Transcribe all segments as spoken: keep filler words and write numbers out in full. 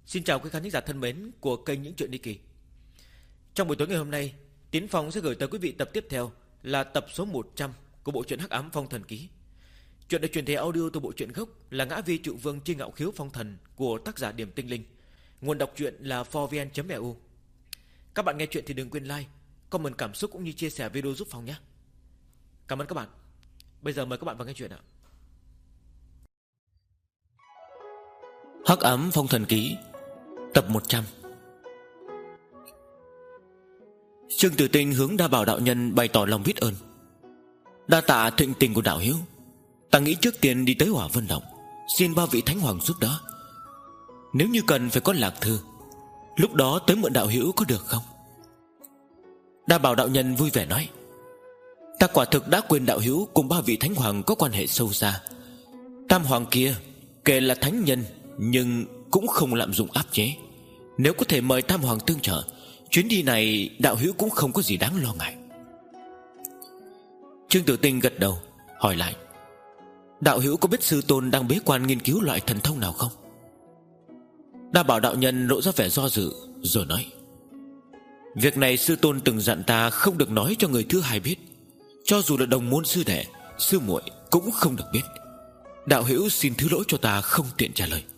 Xin chào quý khán giả thân mến của kênh Những Chuyện Đi Kỳ. Trong buổi tối ngày hôm nay, Tiến Phong sẽ gửi tới quý vị tập tiếp theo là tập số một trăm của bộ truyện Hắc Ám Phong Thần Ký. Chuyện được truyền thể audio từ bộ truyện gốc là Ngã Vi Trụ Vương Chi Ngạo Khiếu Phong Thần của tác giả Điểm Tinh Linh. Nguồn đọc truyện là four v n chấm e u. Các bạn nghe chuyện thì đừng quên like, comment cảm xúc cũng như chia sẻ video giúp Phong nhé. Cảm ơn các bạn. Bây giờ mời các bạn vào nghe chuyện ạ. Hắc Ám Phong Thần Ký tập một trăm. Trương Tử Tinh hướng Đa Bảo đạo nhân bày tỏ lòng biết ơn. Đa tạ thịnh tình của đạo hiếu. Ta nghĩ trước tiên đi tới Hỏa Vân Động, xin ba vị thánh hoàng giúp đỡ. Nếu như cần phải có lạc thư, lúc đó tới mượn đạo hữu có được không? Đa Bảo đạo nhân vui vẻ nói: Ta quả thực đã quên đạo hữu cùng ba vị thánh hoàng có quan hệ sâu xa. Tam hoàng kia kể là thánh nhân, nhưng cũng không lạm dụng áp chế. Nếu có thể mời tam hoàng tương trợ, chuyến đi này đạo hữu cũng không có gì đáng lo ngại. Trương Tử Tinh gật đầu, hỏi lại: Đạo hữu có biết sư tôn đang bế quan nghiên cứu loại thần thông nào không? Đa Bảo đạo nhân lộ ra vẻ do dự, rồi nói: Việc này sư tôn từng dặn ta không được nói cho người thứ hai biết. Cho dù là đồng môn sư đệ, sư muội cũng không được biết. Đạo hữu xin thứ lỗi cho ta không tiện trả lời.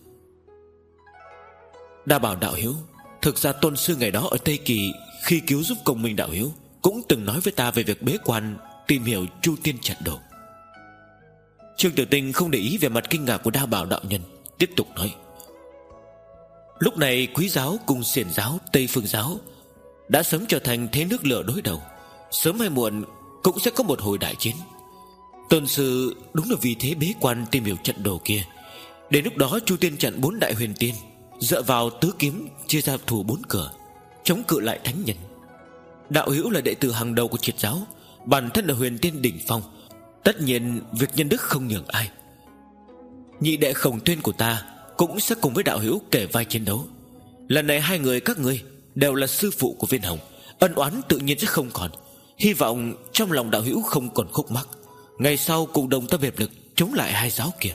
Đa Bảo đạo hữu, thực ra tôn sư ngày đó ở Tây Kỳ, khi cứu giúp công minh đạo hữu, cũng từng nói với ta về việc bế quan tìm hiểu Chu Tiên trận đồ. Trương Tử Tinh không để ý về mặt kinh ngạc của Đa Bảo đạo nhân, tiếp tục nói: Lúc này Quý giáo cùng Xiển giáo, Tây Phương giáo đã sớm trở thành thế nước lửa đối đầu. Sớm hay muộn cũng sẽ có một hồi đại chiến. Tôn sư đúng là vì thế bế quan tìm hiểu trận đồ kia. Đến lúc đó Chu Tiên trận bốn đại huyền tiên dựa vào tứ kiếm chia ra thủ bốn cửa, chống cự lại thánh nhân. Đạo hữu là đệ tử hàng đầu của Triệt giáo, bản thân là huyền tiên đỉnh phong, tất nhiên việc nhân đức không nhường ai. Nhị đệ Khổng Tuyên của ta cũng sẽ cùng với đạo hữu kể vai chiến đấu. Lần này hai người các ngươi đều là sư phụ của Viên Hồng, ân oán tự nhiên sẽ không còn. Hy vọng trong lòng đạo hữu không còn khúc mắc, ngày sau cùng đồng tâm hiệp lực chống lại hai giáo kia.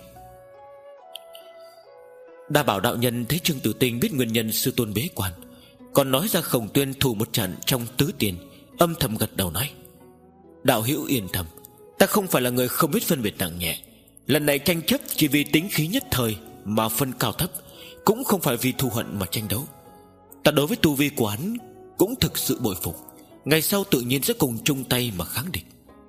Đa Bảo đạo nhân thấy Trương Tử Tinh biết nguyên nhân sư tôn bế quan, còn nói ra Khổng Tuyên thủ một trận trong tứ tiền, âm thầm gật đầu nói: Đạo hữu yên tâm, ta không phải là người không biết phân biệt nặng nhẹ. Lần này tranh chấp chỉ vì tính khí nhất thời mà phân cao thấp, cũng không phải vì thù hận mà tranh đấu. Ta đối với tu vi của hắn cũng thực sự bội phục, ngày sau tự nhiên sẽ cùng chung tay mà kháng địch.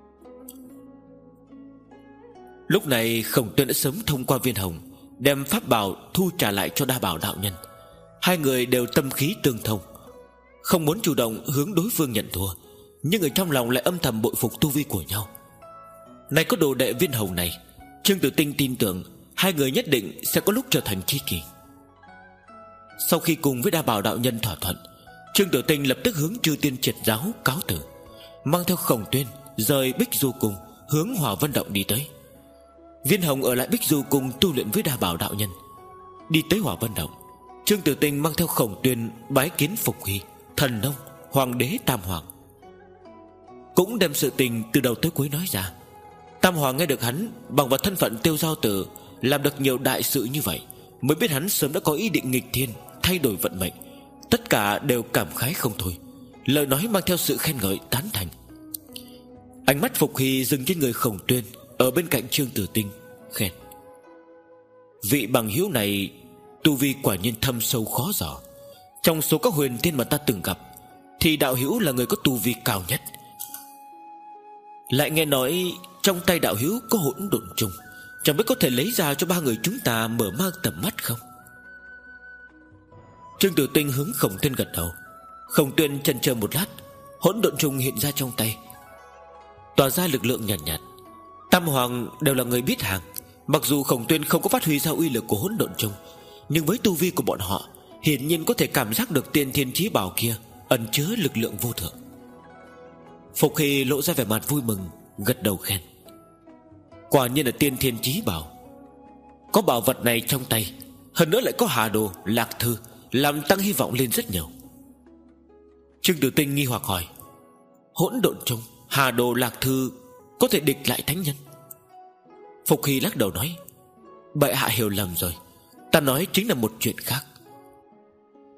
Lúc này Khổng Tuyên đã sớm thông qua Viên Hồng, đem pháp bảo thu trả lại cho Đa Bảo đạo nhân. Hai người đều tâm khí tương thông, không muốn chủ động hướng đối phương nhận thua, nhưng ở trong lòng lại âm thầm bội phục tu vi của nhau. Này có đồ đệ Viên Hồng này, Trương Tử Tinh tin tưởng hai người nhất định sẽ có lúc trở thành tri kỷ. Sau khi cùng với Đa Bảo đạo nhân thỏa thuận, Trương Tử Tinh lập tức hướng Chư Tiên Triệt giáo cáo từ, mang theo Khổng Tuyên rời Bích Du Cung hướng Hỏa Vân Động đi tới. Viên Hồng ở lại Bích Du Cung tu luyện với Đa Bảo đạo nhân. Đi tới Hỏa Vân Động, Trương Tử Tinh mang theo Khổng Tuyên bái kiến Phục Hy, Thần Nông, Hoàng đế Tam Hoàng, cũng đem sự tình từ đầu tới cuối nói ra. Tam Hoàng nghe được hắn bằng vào thân phận Tiêu Giao Tử làm được nhiều đại sự như vậy, mới biết hắn sớm đã có ý định nghịch thiên, thay đổi vận mệnh. Tất cả đều cảm khái không thôi, lời nói mang theo sự khen ngợi tán thành. Ánh mắt Phục Hy dừng trên người Khổng Tuyên ở bên cạnh Trương Tử Tinh, khen: Vị bằng hữu này tu vi quả nhiên thâm sâu khó dò. Trong số các huyền tiên mà ta từng gặp, thì đạo hữu là người có tu vi cao nhất. Lại nghe nói trong tay đạo hữu có hỗn độn trùng, chẳng biết có thể lấy ra cho ba người chúng ta mở mang tầm mắt không? Trương Tử Tinh hướng Khổng Tuyên gật đầu. Khổng Tuyên chần chờ một lát, hỗn độn trùng hiện ra trong tay, tỏa ra lực lượng nhàn nhạt, nhạt. Tam Hoàng đều là người biết hàng. Mặc dù Khổng Tuyên không có phát huy ra uy lực của hỗn độn trùng, nhưng với tu vi của bọn họ, hiển nhiên có thể cảm giác được tiên thiên chí bảo kia ẩn chứa lực lượng vô thượng. Phục Hy lộ ra vẻ mặt vui mừng, gật đầu khen: Quả nhiên là tiên thiên chí bảo. Có bảo vật này trong tay, hơn nữa lại có hà đồ, lạc thư, làm tăng hy vọng lên rất nhiều. Trương Tử Tinh nghi hoặc hỏi: Hỗn độn trùng, hà đồ, lạc thư có thể địch lại thánh nhân? Phục Hy lắc đầu nói: Bệ hạ hiểu lầm rồi, ta nói chính là một chuyện khác.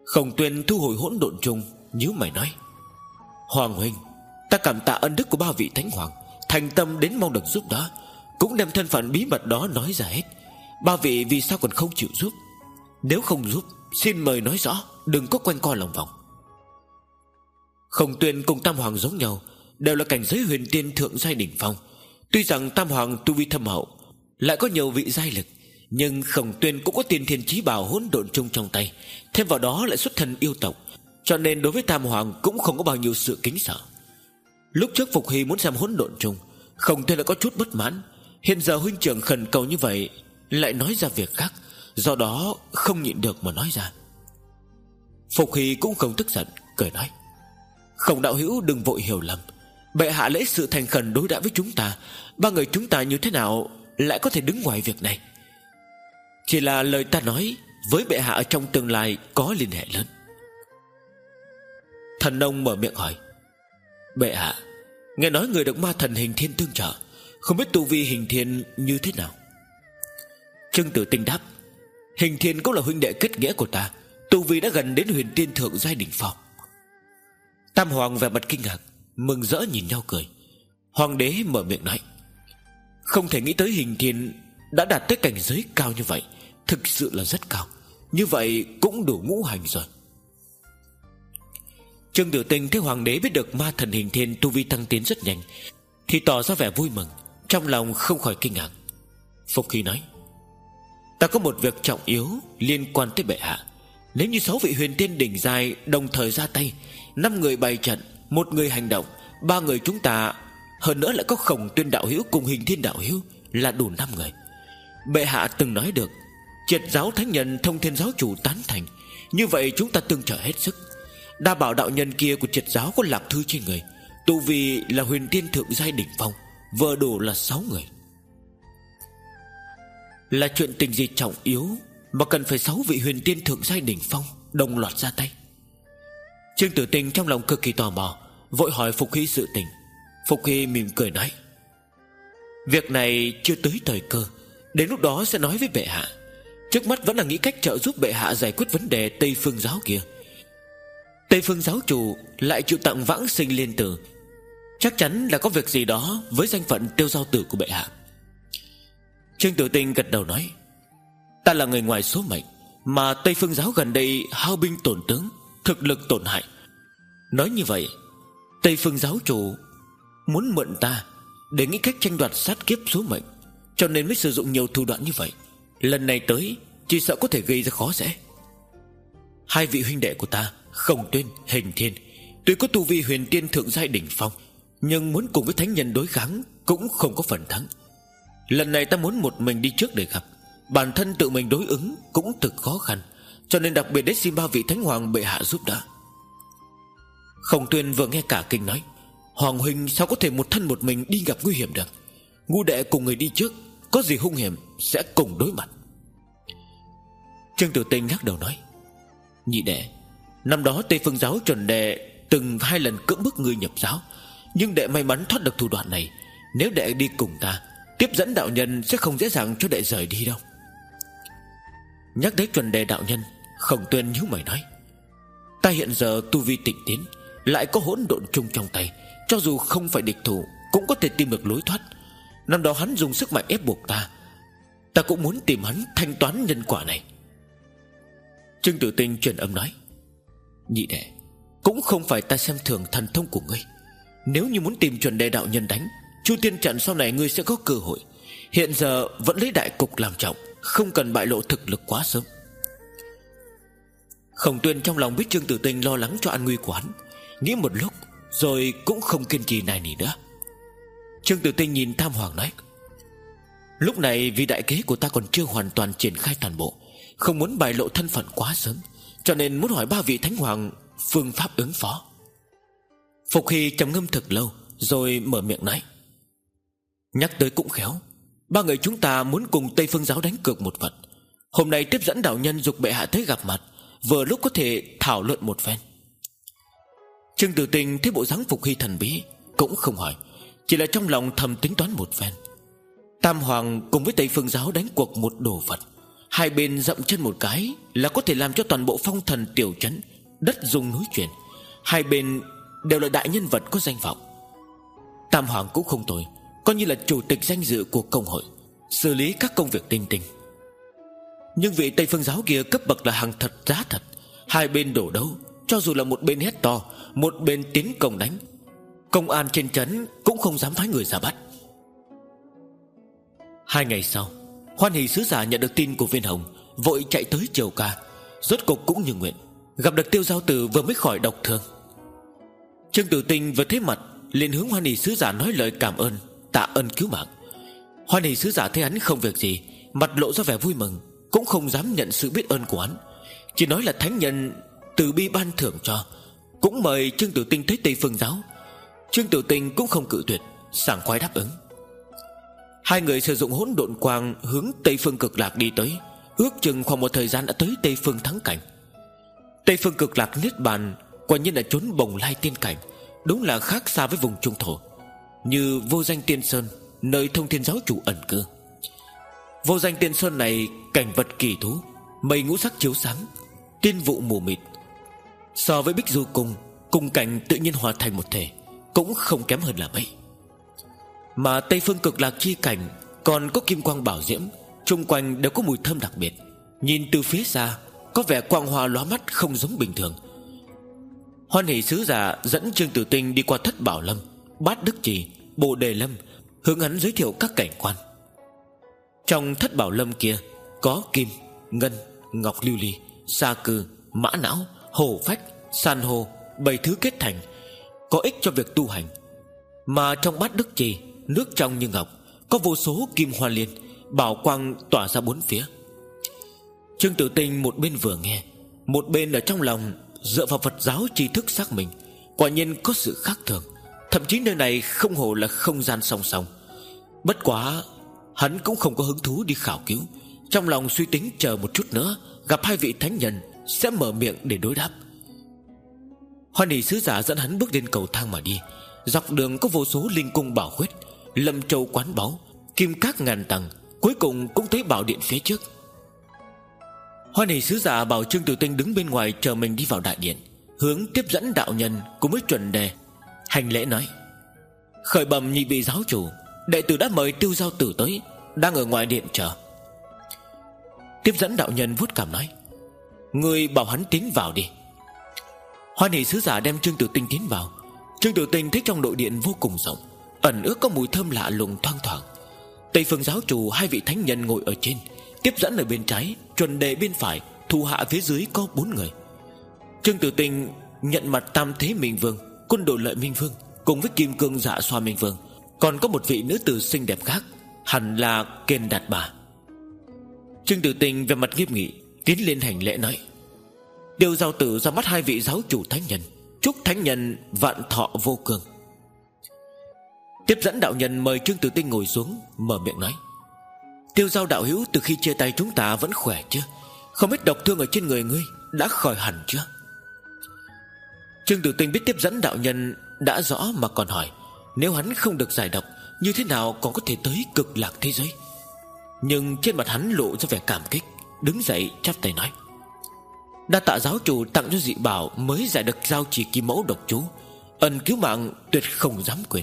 Khổng Tuyên thu hồi hỗn độn trùng, nhíu mày nói: Hoàng huynh, ta cảm tạ ân đức của ba vị thánh hoàng, thành tâm đến mong được giúp đỡ, cũng đem thân phận bí mật đó nói ra hết. Ba vị vì sao còn không chịu giúp? Nếu không giúp, xin mời nói rõ, đừng có quanh co lòng vòng. Khổng Tuyên cùng Tam Hoàng giống nhau, đều là cảnh giới huyền tiên thượng giai đỉnh phong. Tuy rằng Tam Hoàng tu vi thâm hậu, lại có nhiều vị giai lực, nhưng Khổng Tuyên cũng có tiên thiên chí bảo hỗn độn chung trong tay, thêm vào đó lại xuất thân yêu tộc, cho nên đối với Tam Hoàng cũng không có bao nhiêu sự kính sợ. Lúc trước Phục Hy muốn xem hỗn độn chung, Khổng Tuyên đã có chút bất mãn. Hiện giờ huynh trưởng khẩn cầu như vậy, lại nói ra việc khác, do đó không nhịn được mà nói ra. Phục Hy cũng không tức giận, cười nói: Khổng đạo hữu đừng vội hiểu lầm, bệ hạ lễ sự thành khẩn đối đãi với chúng ta, ba người chúng ta như thế nào lại có thể đứng ngoài việc này? Chỉ là lời ta nói với bệ hạ ở trong tương lai có liên hệ lớn. Thần nông mở miệng hỏi: Bệ hạ, nghe nói người được ma thần Hình Thiên tương trợ, không biết tu vi Hình Thiên như thế nào? Trương Tử Tinh đáp: Hình Thiên cũng là huynh đệ kết nghĩa của ta, tu vi đã gần đến huyền tiên thượng giai đỉnh phong. Tam Hoàng vẻ mặt kinh ngạc, mừng rỡ nhìn nhau cười. Hoàng đế mở miệng nói: Không thể nghĩ tới Hình Thiên đã đạt tới cảnh giới cao như vậy, thực sự là rất cao. Như vậy cũng đủ ngũ hành rồi. Trương Tử Tinh thấy Hoàng đế biết được ma thần Hình Thiên tu vi tăng tiến rất nhanh, thì tỏ ra vẻ vui mừng, trong lòng không khỏi kinh ngạc. Phục Hy nói: Ta có một việc trọng yếu liên quan tới bệ hạ. Nếu như sáu vị huyền tiên đỉnh giai đồng thời ra tay, năm người bày trận, một người hành động, ba người chúng ta, hơn nữa lại có Khổng Tuyên đạo hữu cùng Hình Thiên đạo hữu, là đủ năm người. Bệ hạ từng nói được, triệt giáo thánh nhân Thông Thiên giáo chủ tán thành, như vậy chúng ta tương trợ hết sức. Đa bảo đạo nhân kia của triệt giáo có lạc thư trên người, tu vi là huyền tiên thượng giai đỉnh phong, vừa đủ là sáu người. Là chuyện tình gì trọng yếu mà cần phải sáu vị huyền tiên thượng giai đỉnh phong đồng loạt ra tay? Trương Tử Tinh trong lòng cực kỳ tò mò, vội hỏi Phục Hy sự tình. Phục Hy mỉm cười nói: Việc này chưa tới thời cơ, đến lúc đó sẽ nói với bệ hạ. Trước mắt vẫn là nghĩ cách trợ giúp bệ hạ giải quyết vấn đề Tây Phương giáo kia. Tây Phương giáo chủ lại chịu tặng vãng sinh liên tử, chắc chắn là có việc gì đó với danh phận tiêu giao tử của bệ hạ. Trương Tử Tinh gật đầu nói: Ta là người ngoài số mệnh, mà Tây Phương giáo gần đây hao binh tổn tướng, thực lực tổn hại. Nói như vậy, Tây Phương giáo chủ muốn mượn ta để nghĩ cách tranh đoạt sát kiếp số mệnh, cho nên mới sử dụng nhiều thủ đoạn như vậy. Lần này tới chỉ sợ có thể gây ra khó dễ. Hai vị huynh đệ của ta, Khổng Tuyên, Hình Thiên, tuy có tu vi huyền tiên thượng giai đỉnh phong, nhưng muốn cùng với thánh nhân đối kháng cũng không có phần thắng. Lần này ta muốn một mình đi trước để gặp, bản thân tự mình đối ứng cũng thực khó khăn, cho nên đặc biệt đến xin ba vị thánh hoàng bệ hạ giúp đỡ. Khổng Tuyên vừa nghe cả kinh nói: Hoàng huynh sao có thể một thân một mình đi gặp nguy hiểm được? Ngu đệ cùng người đi trước, có gì hung hiểm sẽ cùng đối mặt. Trương Tử Tinh lắc đầu nói: Nhị đệ, năm đó Tây Phương giáo chuẩn đệ từng hai lần cưỡng bức người nhập giáo, nhưng đệ may mắn thoát được thủ đoạn này. Nếu đệ đi cùng ta, tiếp dẫn đạo nhân sẽ không dễ dàng cho đệ rời đi đâu. Nhắc tới chuẩn đề đạo nhân, Khổng Tuyên nhíu mày nói: Ta hiện giờ tu vi tịnh tiến, lại có hỗn độn chung trong tay, cho dù không phải địch thủ cũng có thể tìm được lối thoát. Năm đó hắn dùng sức mạnh ép buộc ta, ta cũng muốn tìm hắn thanh toán nhân quả này. Trương Tử Tinh truyền âm nói: Nhị đệ, cũng không phải ta xem thường thần thông của ngươi. Nếu như muốn tìm chuẩn đề đạo nhân đánh, Chu Tiên trận sau này ngươi sẽ có cơ hội. Hiện giờ vẫn lấy đại cục làm trọng, không cần bại lộ thực lực quá sớm. Khổng Tuyên trong lòng biết Trương Tử Tinh lo lắng cho an nguy của hắn, nghĩ một lúc rồi cũng không kiên trì nài nỉ nữa. Trương Tử Tinh nhìn Tam Hoàng nói: Lúc này vì đại kế của ta còn chưa hoàn toàn triển khai toàn bộ, không muốn bại lộ thân phận quá sớm, cho nên muốn hỏi ba vị thánh hoàng phương pháp ứng phó. Phục Hy trầm ngâm thật lâu rồi mở miệng nói: Nhắc tới cũng khéo, ba người chúng ta muốn cùng Tây Phương giáo đánh cược một vật. Hôm nay tiếp dẫn đạo nhân dục bệ hạ tới gặp mặt, vừa lúc có thể thảo luận một phen. Trương Tử Tinh thấy bộ dáng Phục Hy thần bí, cũng không hỏi, chỉ là trong lòng thầm tính toán một phen. Tam Hoàng cùng với Tây Phương giáo đánh cuộc một đồ vật, hai bên dậm chân một cái là có thể làm cho toàn bộ phong thần tiểu trấn đất rung núi chuyển. Hai bên đều là đại nhân vật có danh vọng. Tam Hoàng cũng không tồi, coi như là chủ tịch danh dự của công hội, xử lý các công việc tinh tinh. Nhưng vị Tây Phương giáo kia cấp bậc là hàng thật giá thật. Hai bên đổ đấu, cho dù là một bên hét to, một bên tiến công đánh, công an trên trấn cũng không dám phái người ra bắt. Hai ngày sau, Hoan Hỷ sứ giả nhận được tin của Viên Hồng, vội chạy tới triều ca. Rốt cục cũng như nguyện, gặp được Tiêu Giao Tử vừa mới khỏi độc thương. Trương Tử Tinh vừa thấy mặt liền hướng Hoan Hỷ sứ giả nói lời cảm ơn, tạ ơn cứu mạng. Hoan Hỷ sứ giả thấy hắn không việc gì, mặt lộ ra vẻ vui mừng, cũng không dám nhận sự biết ơn của hắn, chỉ nói là thánh nhân từ bi ban thưởng cho, cũng mời Trương Tử Tinh tới Tây Phương giáo. Trương Tử Tinh cũng không cự tuyệt, sảng khoái đáp ứng. Hai người sử dụng hỗn độn quang hướng Tây Phương Cực Lạc đi tới, ước chừng khoảng một thời gian đã tới Tây Phương Thắng Cảnh. Tây Phương Cực Lạc niết bàn quả nhiên là chốn bồng lai tiên cảnh, đúng là khác xa với vùng trung thổ, như Vô Danh Tiên Sơn, nơi Thông Thiên giáo chủ ẩn cư. Vô Danh Tiên Sơn này cảnh vật kỳ thú, mây ngũ sắc chiếu sáng, tiên vụ mù mịt. So với Bích Du Cung, cùng cảnh tự nhiên hòa thành một thể, cũng không kém hơn là mấy. Mà Tây Phương Cực Lạc chi cảnh còn có kim quang bảo diễm, chung quanh đều có mùi thơm đặc biệt, nhìn từ phía xa có vẻ quang hoa lóa mắt không giống bình thường. Hoan Hỷ sứ giả dẫn Trương Tử Tinh đi qua Thất Bảo Lâm, Bát Đức Trì, Bồ Đề Lâm, hướng hắn giới thiệu các cảnh quan. Trong Thất Bảo Lâm kia có kim, ngân, ngọc lưu ly, sa cư, mã não, hổ phách, san hô, bảy thứ kết thành, có ích cho việc tu hành. Mà trong Bát Đức Trì, nước trong như ngọc, có vô số kim hoa liên, bảo quang tỏa ra bốn phía. Trương Tử Tinh một bên vừa nghe, một bên ở trong lòng dựa vào Phật giáo tri thức xác mình, quả nhiên có sự khác thường. Thậm chí nơi này không hổ là không gian song song. Bất quá hắn cũng không có hứng thú đi khảo cứu, trong lòng suy tính chờ một chút nữa gặp hai vị thánh nhân sẽ mở miệng để đối đáp. Hoan Hỷ sứ giả dẫn hắn bước lên cầu thang mà đi. Dọc đường có vô số linh cung bảo khuyết, lâm châu quán báu, kim các ngàn tầng, cuối cùng cũng tới bảo điện phía trước. Hoan Hỷ sứ giả bảo Trương Tử Tinh đứng bên ngoài chờ mình đi vào đại điện, hướng tiếp dẫn đạo nhân cùng với chuẩn đề hành lễ nói: khởi bẩm nhị vị giáo chủ, đệ tử đã mời Tiêu Giao Tử tới, đang ở ngoài điện chờ. Tiếp dẫn đạo nhân vuốt cằm nói: người bảo hắn tiến vào đi. Hoan Hỷ sứ giả đem Trương Tử Tinh tiến vào. Trương Tử Tinh thấy trong nội điện vô cùng rộng, ẩn ước có mùi thơm lạ lùng thoang thoảng. Tây Phương giáo chủ, hai vị thánh nhân ngồi ở trên, tiếp dẫn ở bên trái, chuẩn đề bên phải, thủ hạ phía dưới có bốn người. Trương Tử Tinh nhận mặt Tam Thế Minh Vương, Quân Đồ Lợi Minh Vương cùng với Kim Cương Dạ Xoa Minh Vương, còn có một vị nữ tử xinh đẹp khác, hẳn là Kền Đạt Bà. Trương Tử Tinh về mặt nghiêm nghị tiến lên hành lễ nói: Tiêu Giao Tử ra mắt hai vị giáo chủ thánh nhân, chúc thánh nhân vạn thọ vô cương. Tiếp dẫn đạo nhân mời Trương Tử Tinh ngồi xuống, mở miệng nói: Tiêu Giao đạo hữu từ khi chia tay chúng ta vẫn khỏe chứ? Không biết độc thương ở trên người ngươi đã khỏi hẳn chưa? Trương Tử Tinh biết tiếp dẫn đạo nhân đã rõ mà còn hỏi, nếu hắn không được giải độc, như thế nào còn có thể tới cực lạc thế giới? Nhưng trên mặt hắn lộ ra vẻ cảm kích, đứng dậy chắp tay nói: đa tạ giáo chủ tặng cho dị bảo mới giải được giao chỉ kim mẫu độc chú, ân cứu mạng tuyệt không dám quên.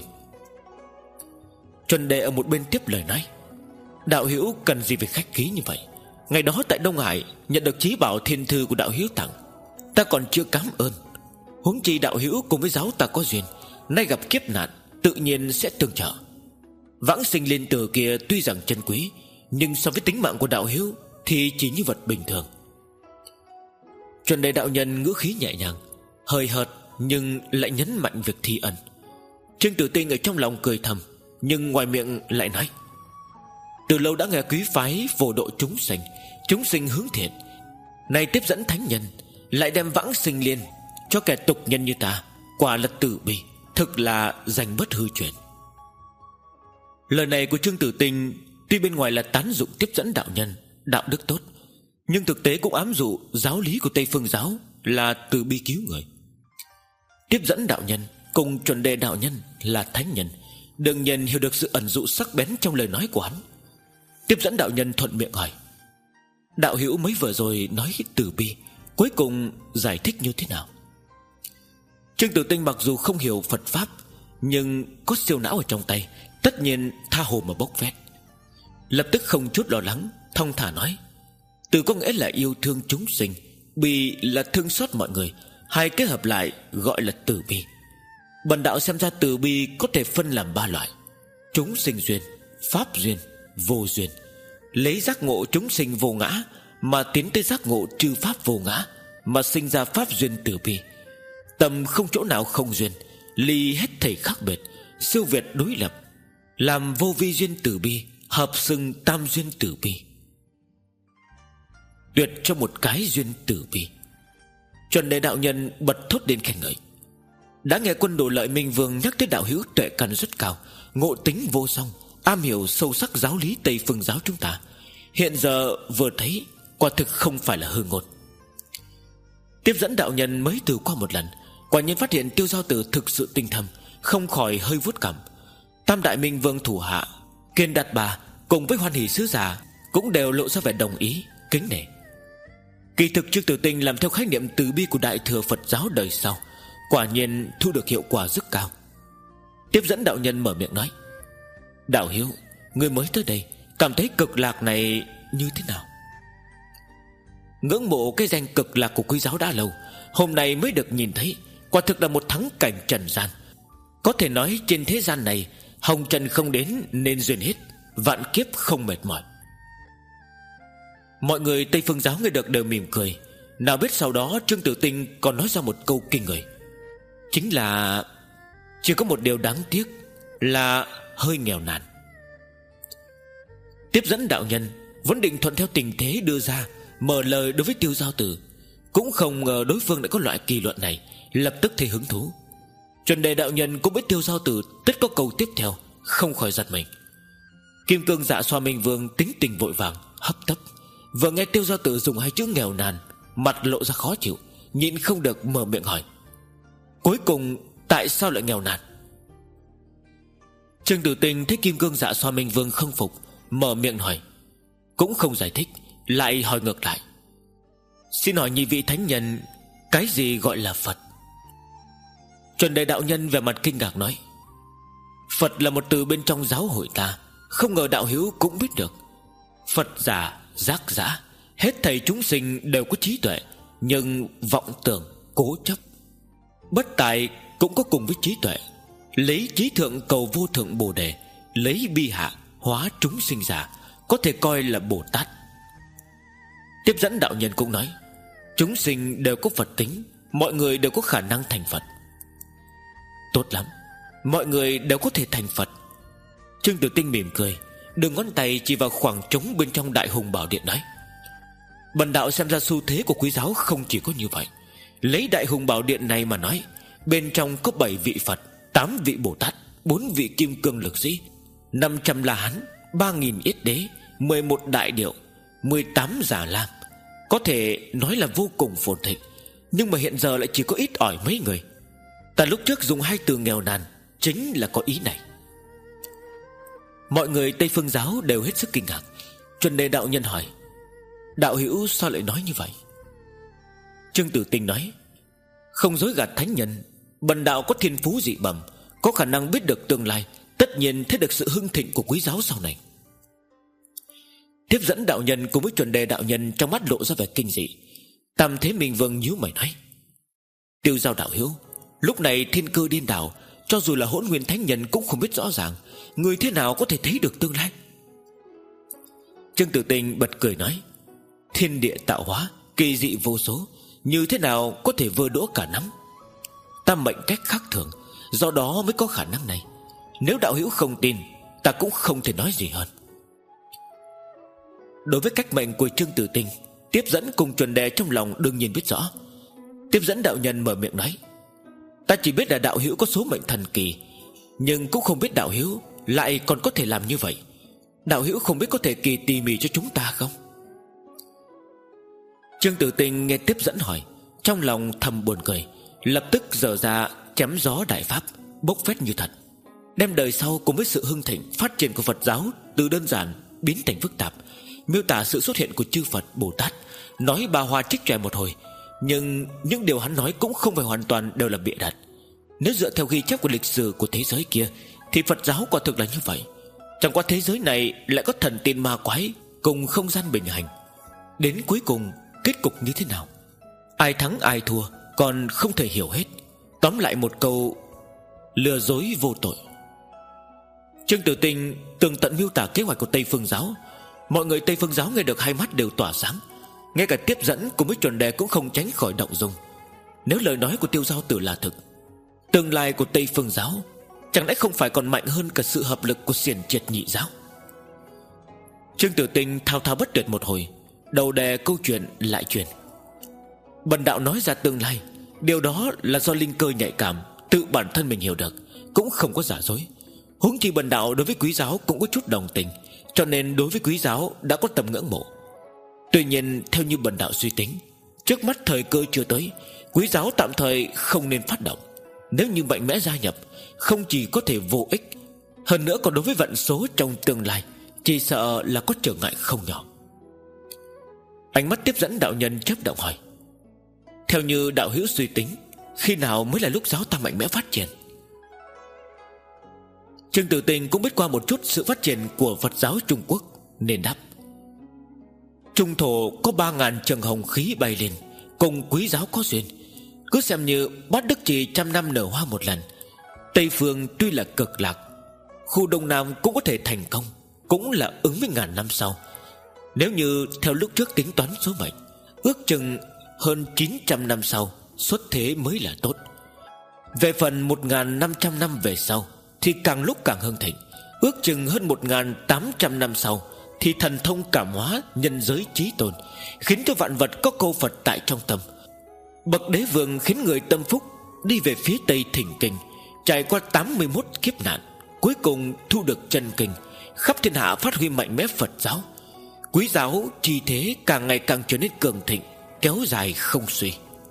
Chuẩn đề ở một bên tiếp lời nói: đạo hữu cần gì phải khách khí như vậy? Ngày đó tại Đông Hải nhận được chí bảo thiên thư của đạo hữu tặng, ta còn chưa cảm ơn. Huống chi đạo hữu cùng với giáo ta có duyên, nay gặp kiếp nạn tự nhiên sẽ tương trợ. Vãng sinh liên tử kia tuy rằng chân quý, nhưng so với tính mạng của đạo hữu thì chỉ như vật bình thường. Chuẩn đề đạo nhân ngữ khí nhẹ nhàng, hơi hợt nhưng lại nhấn mạnh việc thi ân. Trương Tử Tinh ở trong lòng cười thầm, nhưng ngoài miệng lại nói: từ lâu đã nghe quý phái phổ độ chúng sinh, chúng sinh hướng thiện, nay tiếp dẫn thánh nhân lại đem vãng sinh liên cho kẻ tục nhân như ta, quả là tử bi, thực là danh bất hư truyền. Lời này của Trương Tử Tinh tuy bên ngoài là tán dụng tiếp dẫn đạo nhân đạo đức tốt, nhưng thực tế cũng ám dụ giáo lý của Tây Phương giáo là từ bi cứu người. Tiếp dẫn đạo nhân cùng chuẩn đề đạo nhân là thánh nhân, đương nhiên hiểu được sự ẩn dụ sắc bén trong lời nói của hắn. Tiếp dẫn đạo nhân thuận miệng hỏi: Đạo hữu mới vừa rồi nói từ bi, cuối cùng giải thích như thế nào? Trương Tử Tinh mặc dù không hiểu Phật Pháp, nhưng có siêu não ở trong tay, tất nhiên tha hồ mà bốc phét. Lập tức không chút lo lắng, thong thả nói: từ có nghĩa là yêu thương chúng sinh, bi là thương xót mọi người, hai kết hợp lại gọi là từ bi. Bần đạo xem ra từ bi có thể phân làm ba loại: chúng sinh duyên, pháp duyên, vô duyên. Lấy giác ngộ chúng sinh vô ngã mà tiến tới giác ngộ chư pháp vô ngã, mà sinh ra pháp duyên từ bi. Tâm không chỗ nào không duyên, ly hết thảy khác biệt, siêu việt đối lập, làm vô vi duyên từ bi, hợp xưng tam duyên từ bi. Tuyệt cho một cái duyên từ bi. Chuẩn Đề đạo nhân bật thốt lên khen ngợi. Đã nghe Quân Đồ Lợi Minh Vương nhắc tới đạo hữu tuệ căn rất cao, ngộ tính vô song, am hiểu sâu sắc giáo lý Tây Phương giáo chúng ta. Hiện giờ vừa thấy, quả thực không phải là hư ngôn. Tiếp dẫn đạo nhân mới từ qua một lần, quả nhiên phát hiện Tiêu Giao Tử thực sự tinh thâm, không khỏi hơi vuốt cằm. Tam đại Minh Vương thủ hạ Kiên Đạt Bà cùng với Hoan Hỷ sứ giả cũng đều lộ ra vẻ đồng ý, kính nể. Kỳ thực Trương Tử Tinh làm theo khái niệm từ bi của Đại Thừa Phật giáo đời sau, quả nhiên thu được hiệu quả rất cao. Tiếp dẫn đạo nhân mở miệng nói: đạo hữu, người mới tới đây, cảm thấy cực lạc này như thế nào? Ngưỡng mộ cái danh cực lạc của quý giáo đã lâu, hôm nay mới được nhìn thấy, quả thực là một thắng cảnh trần gian. Có thể nói trên thế gian này, hồng trần không đến nên duyên hết, vạn kiếp không mệt mỏi. Mọi người Tây Phương giáo nghe được đều mỉm cười. Nào biết sau đó Trương Tử Tinh còn nói ra một câu kinh người, chính là chỉ có một điều đáng tiếc là hơi nghèo nàn. Tiếp dẫn đạo nhân vẫn định thuận theo tình thế đưa ra, mở lời đối với Tiêu Giao Tử, cũng không ngờ đối phương lại có loại kỳ luận này, lập tức thấy hứng thú. Chuẩn Đề đạo nhân cũng biết Tiêu Giao Tử tất có câu tiếp theo, không khỏi giật mình. Kim Cương Dạ Xoa Minh Vương tính tình vội vàng, hấp tấp, vừa nghe Tiêu Giao Tử dùng hai chữ nghèo nàn, mặt lộ ra khó chịu, nhịn không được mở miệng hỏi: cuối cùng tại sao lại nghèo nàn? Trương Tử Tinh thấy Kim Cương Dạ Xoa Minh Vương không phục, mở miệng hỏi, cũng không giải thích, lại hỏi ngược lại: xin hỏi nhị vị thánh nhân, cái gì gọi là Phật? Chuẩn Đề đạo nhân về mặt kinh ngạc nói: Phật là một từ bên trong giáo hội ta, không ngờ đạo hữu cũng biết được. Phật giả, giác giả, hết thảy chúng sinh đều có trí tuệ, nhưng vọng tưởng, cố chấp. Bất tài cũng có cùng với trí tuệ, lấy trí thượng cầu vô thượng Bồ Đề, lấy bi hạ hóa chúng sinh giả, có thể coi là Bồ Tát. Tiếp dẫn đạo nhân cũng nói: chúng sinh đều có Phật tính, mọi người đều có khả năng thành Phật. Tốt lắm, mọi người đều có thể thành Phật. Trương Tử Tinh mỉm cười, đưa ngón tay chỉ vào khoảng trống bên trong Đại Hùng Bảo Điện nói: bần đạo xem ra xu thế của quý giáo không chỉ có như vậy. Lấy Đại Hùng Bảo Điện này mà nói, bên trong có bảy vị Phật, tám vị Bồ Tát, bốn vị Kim Cương Lực Sĩ, năm trăm La Hán, ba nghìn Yết Đế, mười một Đại Điệu, mười tám Già Lam. Có thể nói là vô cùng phồn thịnh, nhưng mà hiện giờ lại chỉ có ít ỏi mấy người. Ta lúc trước dùng hai từ nghèo nàn chính là có ý này. Mọi người Tây Phương giáo đều hết sức kinh ngạc. Chuẩn Đề đạo nhân hỏi: đạo hữu sao lại nói như vậy? Trương Tử Tinh nói: không dối gạt thánh nhân, bần đạo có thiên phú dị bẩm, có khả năng biết được tương lai, tất nhiên thấy được sự hưng thịnh của quý giáo sau này. Tiếp dẫn đạo nhân cùng với Chuẩn Đề đạo nhân trong mắt lộ ra vẻ kinh dị. Tam Thế Minh Vương nhíu mày nói: Tiêu Giao đạo hữu, lúc này thiên cơ điên đảo, cho dù là Hỗn Nguyên thánh nhân cũng không biết rõ ràng, người thế nào có thể thấy được tương lai? Trương Tử Tinh bật cười nói: thiên địa tạo hóa kỳ dị vô số, như thế nào có thể vơ đũa cả nắm? Ta mệnh cách khác thường, do đó mới có khả năng này. Nếu đạo hữu không tin, ta cũng không thể nói gì hơn. Đối với cách mệnh của Trương Tử Tinh, Tiếp dẫn cùng Chuẩn Đề trong lòng đương nhiên biết rõ. Tiếp dẫn đạo nhân mở miệng nói: ta chỉ biết là đạo hữu có số mệnh thần kỳ, nhưng cũng không biết đạo hữu lại còn có thể làm như vậy. Đạo hữu không biết có thể kỳ tỉ mỉ cho chúng ta không? Trương Tử Tinh nghe Tiếp dẫn hỏi, trong lòng thầm buồn cười, lập tức dở ra chém gió đại pháp, bốc phét như thật, đem đời sau cùng với sự hưng thịnh phát triển của Phật giáo từ đơn giản biến thành phức tạp, miêu tả sự xuất hiện của chư Phật Bồ Tát, nói ba hoa trích trẻ một hồi. Nhưng những điều hắn nói cũng không phải hoàn toàn đều là bịa đặt. Nếu dựa theo ghi chép của lịch sử của thế giới kia thì Phật giáo quả thực là như vậy. Chẳng qua thế giới này lại có thần tiên ma quái cùng không gian bình hành. Đến cuối cùng kết cục như thế nào, ai thắng ai thua còn không thể hiểu hết. Tóm lại một câu, lừa dối vô tội. Trương Tử Tinh tường tận miêu tả kế hoạch của Tây Phương giáo. Mọi người Tây Phương giáo nghe được hai mắt đều tỏa sáng. Ngay cả tiếp dẫn cùng với chuẩn đề cũng không tránh khỏi động dung. Nếu lời nói của Tiêu Giao Tử là thực, tương lai của Tây Phương giáo chẳng lẽ không phải còn mạnh hơn cả sự hợp lực của Xiển Triệt Nhị giáo? Trương Tử Tinh thao thao bất tuyệt một hồi, đầu đề câu chuyện lại truyền. Bần đạo nói ra tương lai, điều đó là do linh cơ nhạy cảm, tự bản thân mình hiểu được, cũng không có giả dối. Huống chi bần đạo đối với Quý giáo cũng có chút đồng tình, cho nên đối với Quý giáo đã có tầm ngưỡng mộ. Tuy nhiên theo như bần đạo suy tính, trước mắt thời cơ chưa tới, Quý giáo tạm thời không nên phát động. Nếu như mạnh mẽ gia nhập, không chỉ có thể vô ích, hơn nữa còn đối với vận số trong tương lai chỉ sợ là có trở ngại không nhỏ. Ánh mắt tiếp dẫn đạo nhân chớp động hỏi: theo như đạo hữu suy tính, khi nào mới là lúc giáo ta mạnh mẽ phát triển? Trương Tử Tinh cũng biết qua một chút sự phát triển của Phật giáo Trung Quốc, nên đáp: Trung thổ có ba ngàn trường hồng khí bay lên, cùng Quý giáo có duyên. Cứ xem như Bát Đức Trì trăm năm nở hoa một lần. Tây phương tuy là cực lạc, khu Đông Nam cũng có thể thành công, cũng là ứng với ngàn năm sau. Nếu như theo lúc trước tính toán số mệnh, ước chừng hơn chín trăm năm sau xuất thế mới là tốt. Về phần một ngàn năm trăm năm về sau thì càng lúc càng hưng thịnh. Ước chừng hơn một ngàn tám trăm năm sau thì thần thông cảm hóa nhân giới trí tôn, khiến cho vạn vật có câu Phật tại trong tâm. Bậc đế vương khiến người tâm phúc đi về phía Tây thỉnh kinh, trải qua tám mươi mốt kiếp nạn, cuối cùng thu được chân kinh, khắp thiên hạ phát huy mạnh mẽ Phật giáo. Quý giáo chi thế càng ngày càng trở nên cường thịnh, kéo dài không suy.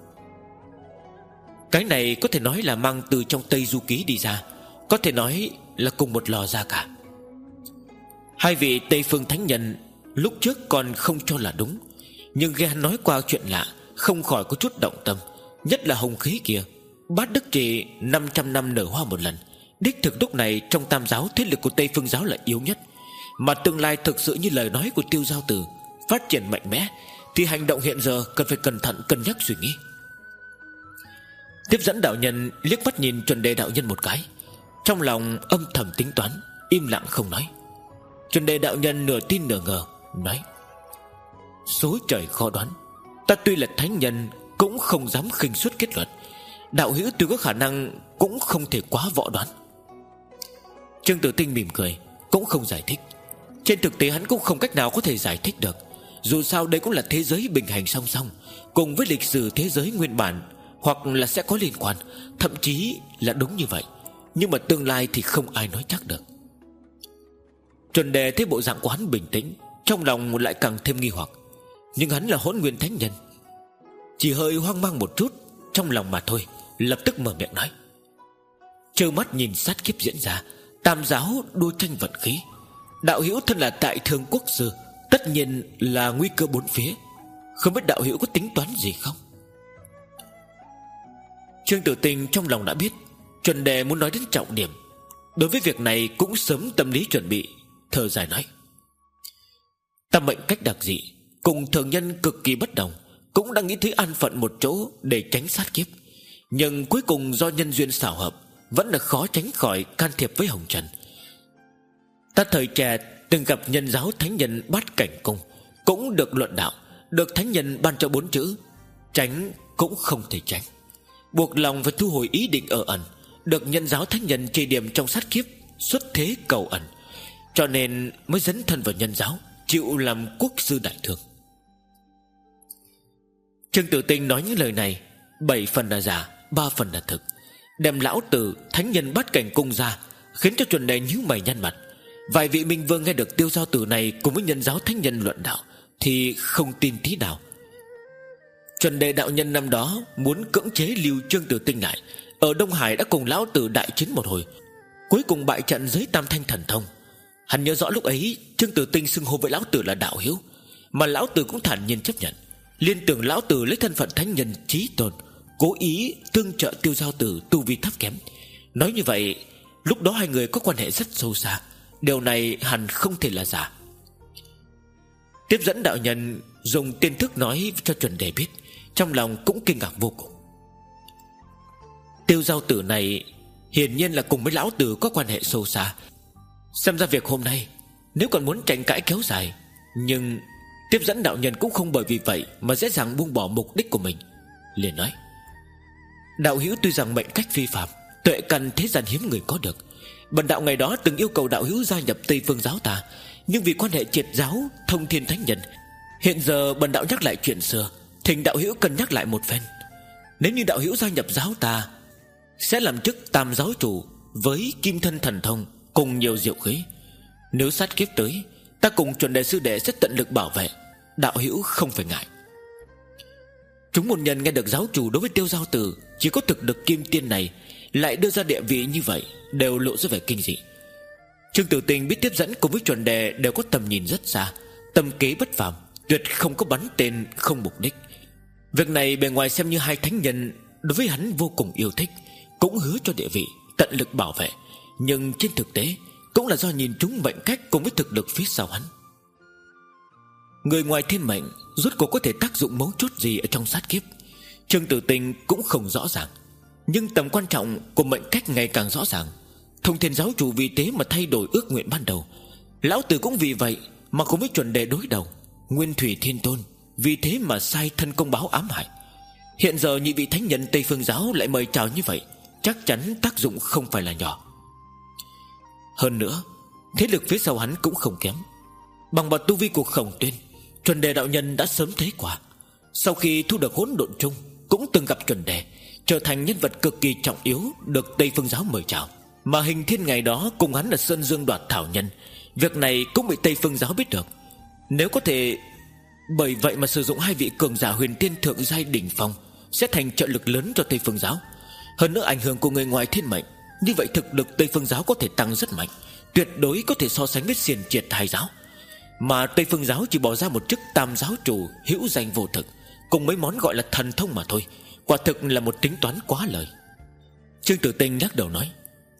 Cái này có thể nói là mang từ trong Tây Du Ký đi ra, có thể nói là cùng một lò ra cả. Hai vị Tây Phương Thánh Nhân lúc trước còn không cho là đúng, nhưng nghe hắn nói qua chuyện lạ, không khỏi có chút động tâm. Nhất là hồng khí kia, Bát Đức Trì năm trăm năm nở hoa một lần. Đích thực lúc này trong tam giáo, thế lực của Tây Phương giáo là yếu nhất. Mà tương lai thực sự như lời nói của Tiêu Giao Tử, phát triển mạnh mẽ, thì hành động hiện giờ cần phải cẩn thận cân nhắc suy nghĩ. Tiếp dẫn đạo nhân liếc mắt nhìn Chuẩn Đề đạo nhân một cái, trong lòng âm thầm tính toán, im lặng không nói. Chuẩn Đề đạo nhân nửa tin nửa ngờ nói: số trời khó đoán, ta tuy là thánh nhân cũng không dám khinh suất kết luận. Đạo hữu tuy có khả năng cũng không thể quá võ đoán. Trương Tử Tinh mỉm cười, cũng không giải thích. Trên thực tế hắn cũng không cách nào có thể giải thích được. Dù sao đây cũng là thế giới bình hành song song, cùng với lịch sử thế giới nguyên bản, hoặc là sẽ có liên quan, thậm chí là đúng như vậy. Nhưng mà tương lai thì không ai nói chắc được. Chuẩn Đề thấy bộ dạng của hắn bình tĩnh, trong lòng lại càng thêm nghi hoặc. Nhưng hắn là Hỗn Nguyên Thánh Nhân, chỉ hơi hoang mang một chút trong lòng mà thôi, lập tức mở miệng nói: trơ mắt nhìn sát kiếp diễn ra, tam giáo đua tranh vận khí. Đạo hữu thân là tại Thương Quốc sư, tất nhiên là nguy cơ bốn phía. Không biết đạo hữu có tính toán gì không? Trương Tử Tinh trong lòng đã biết Chuẩn Đề muốn nói đến trọng điểm, đối với việc này cũng sớm tâm lý chuẩn bị, thở dài nói: ta mệnh cách đặc dị, cùng thường nhân cực kỳ bất đồng, cũng đang nghĩ tới an phận một chỗ để tránh sát kiếp. Nhưng cuối cùng do nhân duyên xảo hợp, vẫn là khó tránh khỏi can thiệp với hồng trần. Ta thời trẻ từng gặp nhân giáo thánh nhân Bát Cảnh Cung, cũng được luận đạo, được thánh nhân ban cho bốn chữ: tránh cũng không thể tránh. Buộc lòng phải thu hồi ý định ở ẩn, được nhân giáo thánh nhân chỉ điểm trong sát kiếp, xuất thế cầu ẩn, cho nên mới dấn thân vào nhân giáo, chịu làm quốc sư đại thương. Trương Tử Tinh nói những lời này, bảy phần là giả, ba phần là thực, đem lão tử thánh nhân Bát Cảnh Cung ra, khiến cho Chuẩn Đề nhíu mày nhăn mặt. Vài vị minh vương nghe được Tiêu Giao Tử này cùng với nhân giáo thánh nhân luận đạo thì không tin tí nào. Chuẩn Đề đạo nhân năm đó muốn cưỡng chế lưu Trương Tử Tinh lại, ở Đông Hải đã cùng lão tử đại chiến một hồi, cuối cùng bại trận dưới Tam Thanh thần thông. Hắn nhớ rõ lúc ấy Trương Tử Tinh xưng hô với lão tử là đạo hữu, mà lão tử cũng thản nhiên chấp nhận, liên tưởng lão tử lấy thân phận thánh nhân chí tôn, cố ý tương trợ Tiêu Giao Tử tu vi thấp kém. Nói như vậy lúc đó hai người có quan hệ rất sâu xa. Điều này hẳn không thể là giả. Tiếp dẫn đạo nhân dùng tiên thức nói cho Chuẩn Đề biết, trong lòng cũng kinh ngạc vô cùng. Tiêu Giao Tử này hiển nhiên là cùng với lão tử có quan hệ sâu xa. Xem ra việc hôm nay nếu còn muốn tranh cãi kéo dài, nhưng Tiếp dẫn đạo nhân cũng không bởi vì vậy mà dễ dàng buông bỏ mục đích của mình. Liền nói: đạo hữu tuy rằng mệnh cách phi phàm, tuệ căn thế gian hiếm người có được. Bần đạo ngày đó từng yêu cầu đạo hữu gia nhập Tây Phương giáo ta, nhưng vì quan hệ triệt giáo thông thiên thánh nhân, hiện giờ bần đạo nhắc lại chuyện xưa, thỉnh đạo hữu cân nhắc lại một phen. Nếu như đạo hữu gia nhập giáo ta, sẽ làm chức tam giáo chủ với kim thân thần thông cùng nhiều diệu khí. Nếu sát kiếp tới, ta cùng Chuẩn Đề sư đệ sẽ tận lực bảo vệ, đạo hữu không phải ngại. Chúng môn nhân nghe được giáo chủ đối với Tiêu Giao Tử chỉ có thực lực kim tiên này lại đưa ra địa vị như vậy, đều lộ ra vẻ kinh dị. Trương Tử Tinh biết Tiếp dẫn cùng với Chuẩn Đề đều có tầm nhìn rất xa, tâm kế bất phàm, tuyệt không có bắn tên không mục đích. Việc này bề ngoài xem như hai thánh nhân đối với hắn vô cùng yêu thích, cũng hứa cho địa vị, tận lực bảo vệ, nhưng trên thực tế cũng là do nhìn chúng mệnh cách cùng với thực lực phía sau hắn. Người ngoài thiên mệnh rốt cuộc có thể tác dụng mấu chốt gì ở trong sát kiếp, Trương Tử Tinh cũng không rõ ràng, nhưng tầm quan trọng của mệnh cách ngày càng rõ ràng. Thông thiên giáo chủ vì thế mà thay đổi ước nguyện ban đầu, lão tử cũng vì vậy mà cùng với Chuẩn Đề đối đầu. Nguyên Thủy Thiên Tôn vì thế mà sai thân công báo ám hại. Hiện giờ nhị vị thánh nhân Tây Phương giáo lại mời chào như vậy, chắc chắn tác dụng không phải là nhỏ. Hơn nữa thế lực phía sau hắn cũng không kém. Bằng bậc tu vi của Khổng Tuyên, Chuẩn Đề đạo nhân đã sớm thấy quả. Sau khi thu được Hỗn Độn Chung, cũng từng gặp Chuẩn Đề, trở thành nhân vật cực kỳ trọng yếu được Tây Phương giáo mời chào. Mà Hình Thiên ngày đó cùng hắn là Sơn Dương đoạt thảo nhân, việc này cũng bị Tây Phương giáo biết được. Nếu có thể bởi vậy mà sử dụng hai vị cường giả huyền tiên thượng giai đỉnh phong, sẽ thành trợ lực lớn cho Tây Phương giáo. Hơn nữa ảnh hưởng của người ngoài thiên mệnh, như vậy thực lực Tây Phương giáo có thể tăng rất mạnh, tuyệt đối có thể so sánh với Xiển Triệt hai giáo. Mà Tây Phương giáo chỉ bỏ ra một chức tam giáo chủ hữu danh vô thực, cùng mấy món gọi là thần thông mà thôi, quả thực là một tính toán quá lời. Trương Tử Tinh lắc đầu nói: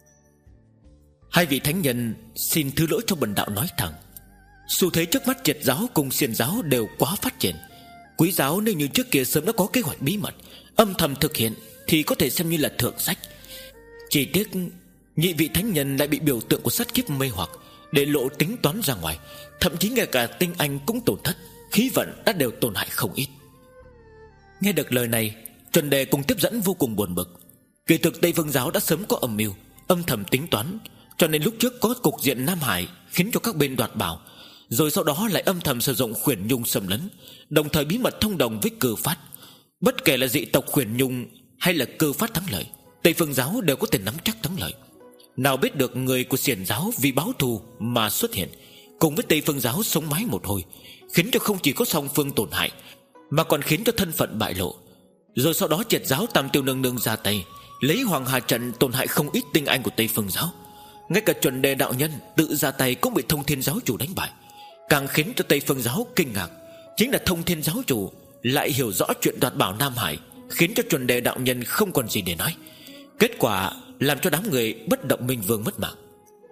hai vị thánh nhân xin thứ lỗi cho bần đạo nói thẳng, xu thế trước mắt Triệt giáo cùng Xiển giáo đều quá phát triển. Quý giáo nếu như trước kia sớm đã có kế hoạch bí mật âm thầm thực hiện thì có thể xem như là thượng sách. Chỉ tiếc nhị vị thánh nhân lại bị biểu tượng của sát kiếp mê hoặc, để lộ tính toán ra ngoài, thậm chí ngay cả tinh anh cũng tổn thất, khí vận đã đều tổn hại không ít. Nghe được lời này, Chuẩn Đề cùng Tiếp dẫn vô cùng buồn bực. Kỳ thực Tây Phương giáo đã sớm có âm mưu, âm thầm tính toán, cho nên lúc trước có cục diện Nam Hải khiến cho các bên đoạt bảo, rồi sau đó lại âm thầm sử dụng Khuyển Nhung xâm lấn, đồng thời bí mật thông đồng với Cư Phát. Bất kể là dị tộc Khuyển Nhung hay là Cư Phát thắng lợi, Tây Phương giáo đều có thể nắm chắc thắng lợi. Nào biết được người của Xiển giáo vì báo thù mà xuất hiện, cùng với Tây Phương giáo sống mái một hồi, khiến cho không chỉ có song phương tổn hại, mà còn khiến cho thân phận bại lộ. Rồi sau đó Triệt giáo Tam Tiêu Nương Nương ra tay, lấy Hoàng Hà trận tổn hại không ít tinh anh của Tây Phương giáo. Ngay cả Chuẩn Đề đạo nhân tự ra tay cũng bị Thông Thiên giáo chủ đánh bại. Càng khiến cho Tây Phương giáo kinh ngạc chính là Thông Thiên giáo chủ lại hiểu rõ chuyện đoạt bảo Nam Hải, khiến cho Chuẩn Đề đạo nhân không còn gì để nói. Kết quả làm cho đám người bất động minh vương mất mạng.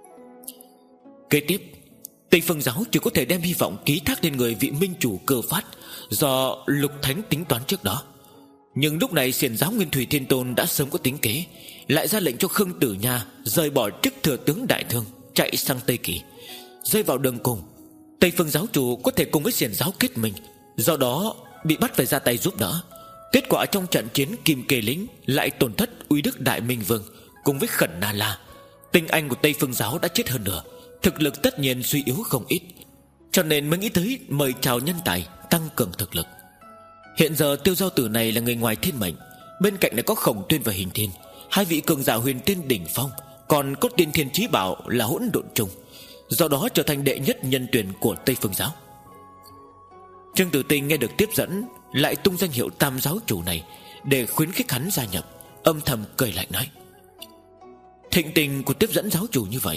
Kế tiếp Tây Phương giáo chỉ có thể đem hy vọng ký thác lên người vị minh chủ Cơ Phát do Lục Thánh tính toán trước đó. Nhưng lúc này Xiển giáo Nguyên Thủy Thiên Tôn đã sớm có tính kế, lại ra lệnh cho Khương Tử Nha rời bỏ chức thừa tướng đại thương, chạy sang Tây Kỳ. Rơi vào đường cùng, Tây Phương giáo chủ có thể cùng với Xiển giáo kết minh, do đó bị bắt phải ra tay giúp đỡ. Kết quả trong trận chiến Kim Kê Lĩnh lại tổn thất Uy Đức Đại Minh Vương cùng với Khẩn Na La. Tinh anh của Tây Phương giáo đã chết hơn nửa, thực lực tất nhiên suy yếu không ít, cho nên mới nghĩ tới mời chào nhân tài tăng cường thực lực. Hiện giờ Tiêu Giao Tử này là người ngoài thiên mệnh, bên cạnh lại có Khổng Tuyên và Hình Thiên, hai vị cường giả huyền tiên đỉnh phong, còn có Tiên Thiên Chí Bảo là Hỗn Độn Chung, do đó trở thành đệ nhất nhân tuyển của Tây Phương giáo. Trương Tử Tinh nghe được Tiếp dẫn lại tung danh hiệu tam giáo chủ này để khuyến khích hắn gia nhập, âm thầm cười lại nói: thịnh tình của Tiếp dẫn giáo chủ như vậy,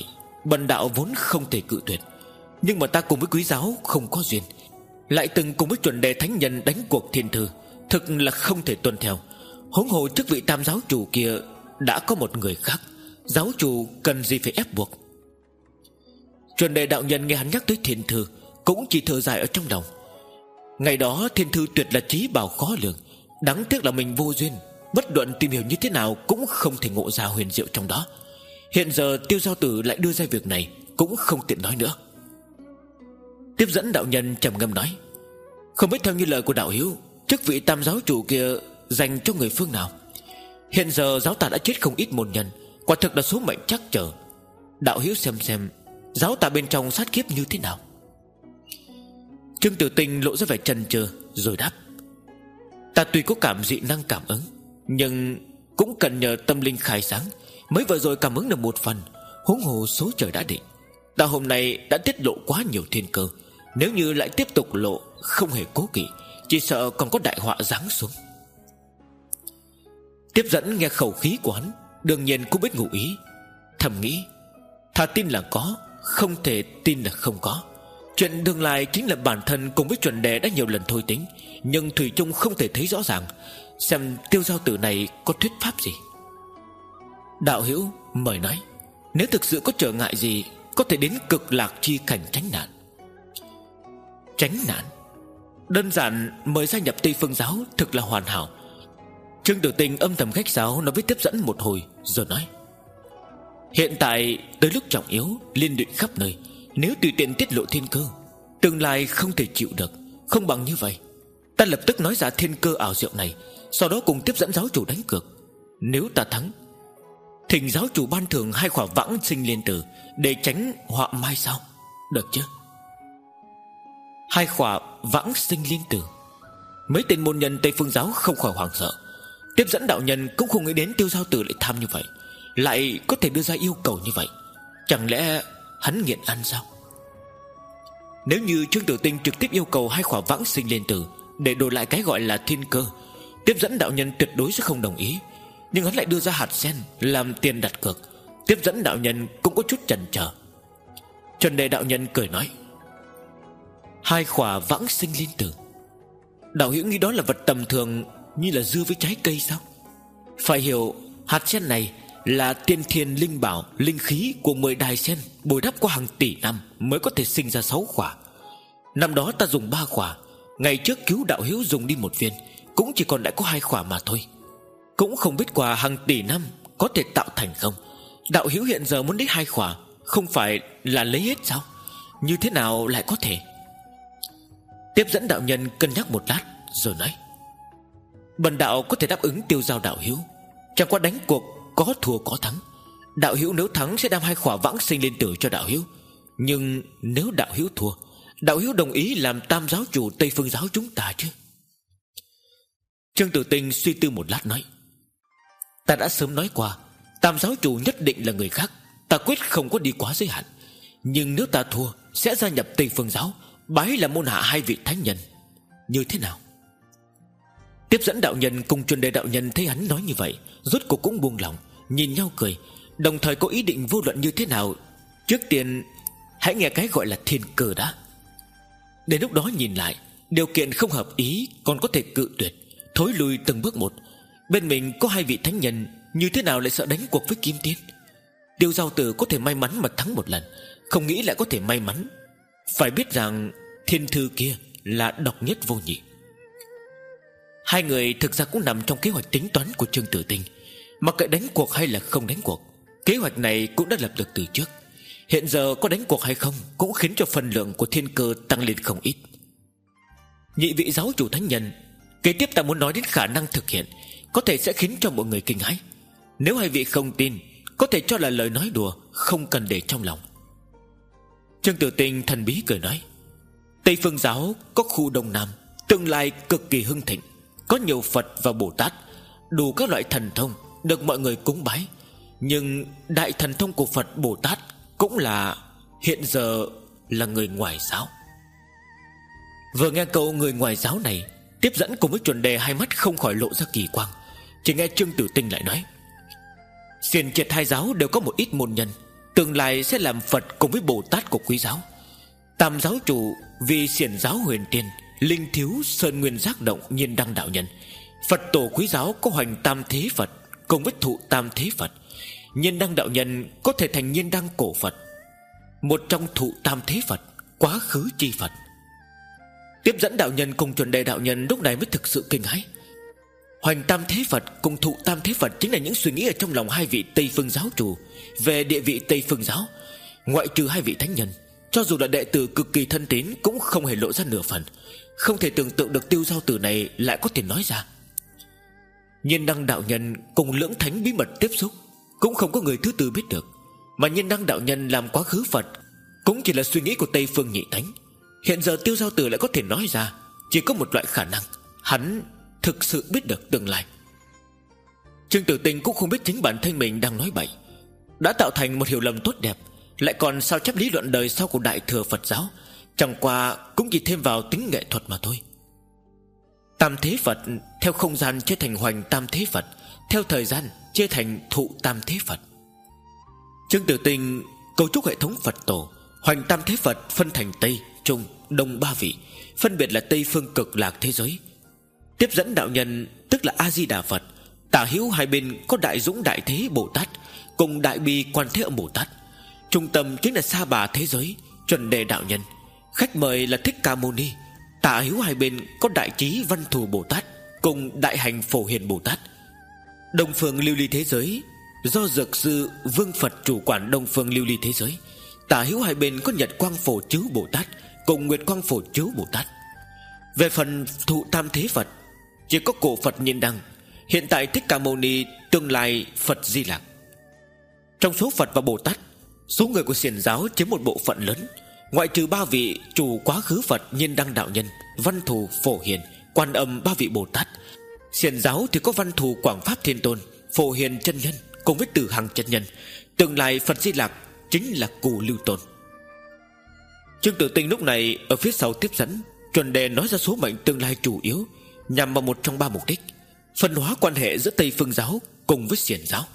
Bần đạo vốn không thể cự tuyệt, nhưng mà ta cùng với quý giáo không có duyên, lại từng cùng với chuẩn đề thánh nhân đánh cuộc thiên thư, thực là không thể tuân theo. Huống hồ chức vị tam giáo chủ kia đã có một người khác, giáo chủ cần gì phải ép buộc. Chuẩn đề đạo nhân nghe hắn nhắc tới thiên thư, cũng chỉ thở dài ở trong lòng. Ngày đó thiên thư tuyệt là trí bảo khó lường, đáng tiếc là mình vô duyên, bất luận tìm hiểu như thế nào cũng không thể ngộ ra huyền diệu trong đó. Hiện giờ Tiêu Giao Tử lại đưa ra việc này, cũng không tiện nói nữa. Tiếp dẫn đạo nhân trầm ngâm nói: không biết theo như lời của đạo hữu, chức vị tam giáo chủ kia dành cho người phương nào? Hiện giờ giáo ta đã chết không ít môn nhân, quả thực là số mệnh chắc chờ. Đạo hữu xem xem giáo ta bên trong sát kiếp như thế nào. Trương Tử Tinh lộ ra vẻ chần chừ rồi đáp: ta tuy có cảm dị năng cảm ứng, nhưng cũng cần nhờ tâm linh khai sáng. Mới vừa rồi cảm ứng được một phần, huống hồ số trời đã định. Ta hôm nay đã tiết lộ quá nhiều thiên cơ, nếu như lại tiếp tục lộ không hề cố kỵ, chỉ sợ còn có đại họa giáng xuống. Tiếp dẫn nghe khẩu khí của hắn, đương nhiên cũng biết ngụ ý, thầm nghĩ: thà tin là có, không thể tin là không có. Chuyện tương lai chính là bản thân cùng với chuẩn đề đã nhiều lần thôi tính, nhưng thủy chung không thể thấy rõ ràng. Xem Tiêu Giao Tử này có thuyết pháp gì. Đạo hữu mời nói, nếu thực sự có trở ngại gì, có thể đến cực lạc chi cảnh tránh nạn. Tránh nạn? Đơn giản mời gia nhập Tây Phương Giáo thực là hoàn hảo. Trương Tử Tinh âm thầm khách sáo nói với tiếp dẫn một hồi rồi nói: hiện tại tới lúc trọng yếu, liên lụy khắp nơi, nếu tùy tiện tiết lộ thiên cơ, tương lai không thể chịu được. Không bằng như vậy, ta lập tức nói ra thiên cơ ảo diệu này, sau đó cùng tiếp dẫn giáo chủ đánh cược. Nếu ta thắng, thỉnh giáo chủ ban thưởng hai khỏa vãng sinh liên tử, để tránh họa mai sau, được chứ? Hai khỏa vãng sinh liên tử. Mấy tên môn nhân Tây Phương Giáo không khỏi hoảng sợ. Tiếp dẫn đạo nhân cũng không nghĩ đến Tiêu Giao Tử lại tham như vậy, lại có thể đưa ra yêu cầu như vậy. Chẳng lẽ hắn nghiện ăn sao? Nếu như Trương Tử Tinh trực tiếp yêu cầu hai khỏa vãng sinh liên tử để đổi lại cái gọi là thiên cơ, tiếp dẫn đạo nhân tuyệt đối sẽ không đồng ý. Nhưng hắn lại đưa ra hạt sen làm tiền đặt cược, tiếp dẫn đạo nhân cũng có chút chần chờ. Chuẩn đề đạo nhân cười nói: hai khỏa vãng sinh liên tử, đạo hữu nghĩ đó là vật tầm thường như là dưa với trái cây sao? Phải hiểu hạt sen này là tiên thiên linh bảo, linh khí của mười đài sen bồi đắp qua hàng tỷ năm mới có thể sinh ra sáu khỏa. Năm đó ta dùng ba khỏa, ngày trước cứu đạo hữu dùng đi một viên, cũng chỉ còn lại có hai khỏa mà thôi. Cũng không biết qua hàng tỷ năm có thể tạo thành không. Đạo hữu hiện giờ muốn lấy hai khỏa, không phải là lấy hết sao? Như thế nào lại có thể? Tiếp dẫn đạo nhân cân nhắc một lát rồi nói: bần đạo có thể đáp ứng Tiêu Giao đạo hữu, chẳng qua đánh cuộc có thua có thắng. Đạo hữu nếu thắng sẽ đem hai khỏa vãng sinh liên tử cho đạo hữu, nhưng nếu đạo hữu thua, đạo hữu đồng ý làm tam giáo chủ Tây Phương Giáo chúng ta chứ? Trương Tử Tinh suy tư một lát nói: ta đã sớm nói qua, tam giáo chủ nhất định là người khác, ta quyết không có đi quá giới hạn. Nhưng nếu ta thua, sẽ gia nhập Tây Phương Giáo, bái là môn hạ hai vị thánh nhân. Như thế nào? Tiếp dẫn đạo nhân cùng chuẩn đề đạo nhân thấy hắn nói như vậy, rốt cuộc cũng buông lòng, nhìn nhau cười, đồng thời có ý định vô luận như thế nào. Trước tiên hãy nghe cái gọi là thiên cơ đã. Đến lúc đó nhìn lại, điều kiện không hợp ý còn có thể cự tuyệt, thối lui từng bước một. Bên mình có hai vị thánh nhân, như thế nào lại sợ đánh cuộc với Kim Tiên? Tiêu Giao Tử có thể may mắn mà thắng một lần, không nghĩ lại có thể may mắn. Phải biết rằng thiên thư kia là độc nhất vô nhị. Hai người thực ra cũng nằm trong kế hoạch tính toán của Trương Tử Tinh. Mặc kệ đánh cuộc hay là không đánh cuộc, kế hoạch này cũng đã lập được từ trước. Hiện giờ có đánh cuộc hay không cũng khiến cho phần lượng của thiên cơ tăng lên không ít. Nhị vị giáo chủ thánh nhân, kế tiếp ta muốn nói đến khả năng thực hiện, có thể sẽ khiến cho mọi người kinh hãi. Nếu hai vị không tin, có thể cho là lời nói đùa, không cần để trong lòng. Trương Tử Tinh thần bí cười nói: Tây Phương Giáo có khu Đông Nam, tương lai cực kỳ hưng thịnh, có nhiều Phật và Bồ Tát, đủ các loại thần thông được mọi người cúng bái. Nhưng đại thần thông của Phật Bồ Tát cũng là hiện giờ là người ngoài giáo. Vừa nghe câu người ngoài giáo này, tiếp dẫn cùng với chuẩn đề hai mắt không khỏi lộ ra kỳ quang. Chỉ nghe Trương Tử Tinh lại nói: Xiển Triệt hai giáo đều có một ít môn nhân, tương lai sẽ làm Phật cùng với Bồ Tát của quý giáo. Tam giáo chủ vì xiển giáo huyền tiên, linh thiếu sơn nguyên giác động nhiên đăng đạo nhân. Phật tổ quý giáo có hoành tam thế Phật cùng với thụ tam thế Phật. Nhiên đăng đạo nhân có thể thành nhiên đăng cổ Phật, một trong thụ tam thế Phật, quá khứ chi Phật. Tiếp dẫn đạo nhân cùng chuẩn đề đạo nhân lúc này mới thực sự kinh hãi. Hoành tam thế Phật cùng thụ tam thế Phật chính là những suy nghĩ ở trong lòng hai vị Tây Phương giáo chủ về địa vị Tây Phương giáo. Ngoại trừ hai vị thánh nhân, cho dù là đệ tử cực kỳ thân tín cũng không hề lộ ra nửa phần. Không thể tưởng tượng được Tiêu Giao Tử này lại có thể nói ra. Nhiên đăng đạo nhân cùng lưỡng thánh bí mật tiếp xúc cũng không có người thứ tư biết được. Mà nhiên đăng đạo nhân làm quá khứ Phật cũng chỉ là suy nghĩ của Tây Phương nhị thánh. Hiện giờ Tiêu Giao Tử lại có thể nói ra, chỉ có một loại khả năng, hắn thực sự biết được tương lai. Trương Tử Tinh cũng không biết chính bản thân mình đang nói bậy, đã tạo thành một hiểu lầm tốt đẹp, lại còn sao chép lý luận đời sau của Đại Thừa Phật giáo, chẳng qua cũng chỉ thêm vào tính nghệ thuật mà thôi. Tam thế Phật theo không gian chia thành hoành tam thế Phật, theo thời gian chia thành thụ tam thế Phật. Trương Tử Tinh cấu trúc hệ thống Phật tổ. Hoành tam thế Phật phân thành Tây, Trung, Đông ba vị, phân biệt là Tây phương cực lạc thế giới. Tiếp dẫn đạo nhân tức là A Di Đà Phật. Tả hữu hai bên có Đại Dũng Đại Thế Bồ Tát cùng Đại Bi Quan Thế Âm Bồ Tát. Trung tâm chính là Sa Bà thế giới, Chuẩn Đề đạo nhân. Khách mời là Thích Ca Mâu Ni. Tả hữu hai bên có Đại Trí Văn Thù Bồ Tát cùng Đại Hành Phổ Hiền Bồ Tát. Đông phương lưu ly thế giới do Dược Sư Vương Phật chủ quản Đông phương lưu ly thế giới. Tả hữu hai bên có Nhật Quang Phổ Chiếu Bồ Tát cùng Nguyệt Quang Phổ Chiếu Bồ Tát. Về phần thụ tam thế Phật, chỉ có cổ Phật Nhiên Đăng, hiện tại Thích Ca Mâu Ni, tương lai Phật Di Lặc. Trong số Phật và Bồ Tát, số người của xiển giáo chiếm một bộ phận lớn. Ngoại trừ ba vị chủ quá khứ Phật Nhiên Đăng đạo nhân, Văn Thù Phổ Hiền, Quan Âm ba vị Bồ Tát. Xiển giáo thì có Văn Thù Quảng Pháp Thiên Tôn, Phổ Hiền chân nhân cùng với Tử Hằng chân nhân. Tương lai Phật Di Lặc chính là Cù Lưu Tôn. Trương Tử Tinh lúc này ở phía sau tiếp dẫn, chuẩn đề nói ra số mệnh tương lai chủ yếu, nhằm vào một trong ba mục đích: phân hóa quan hệ giữa Tây Phương giáo cùng với xiển giáo.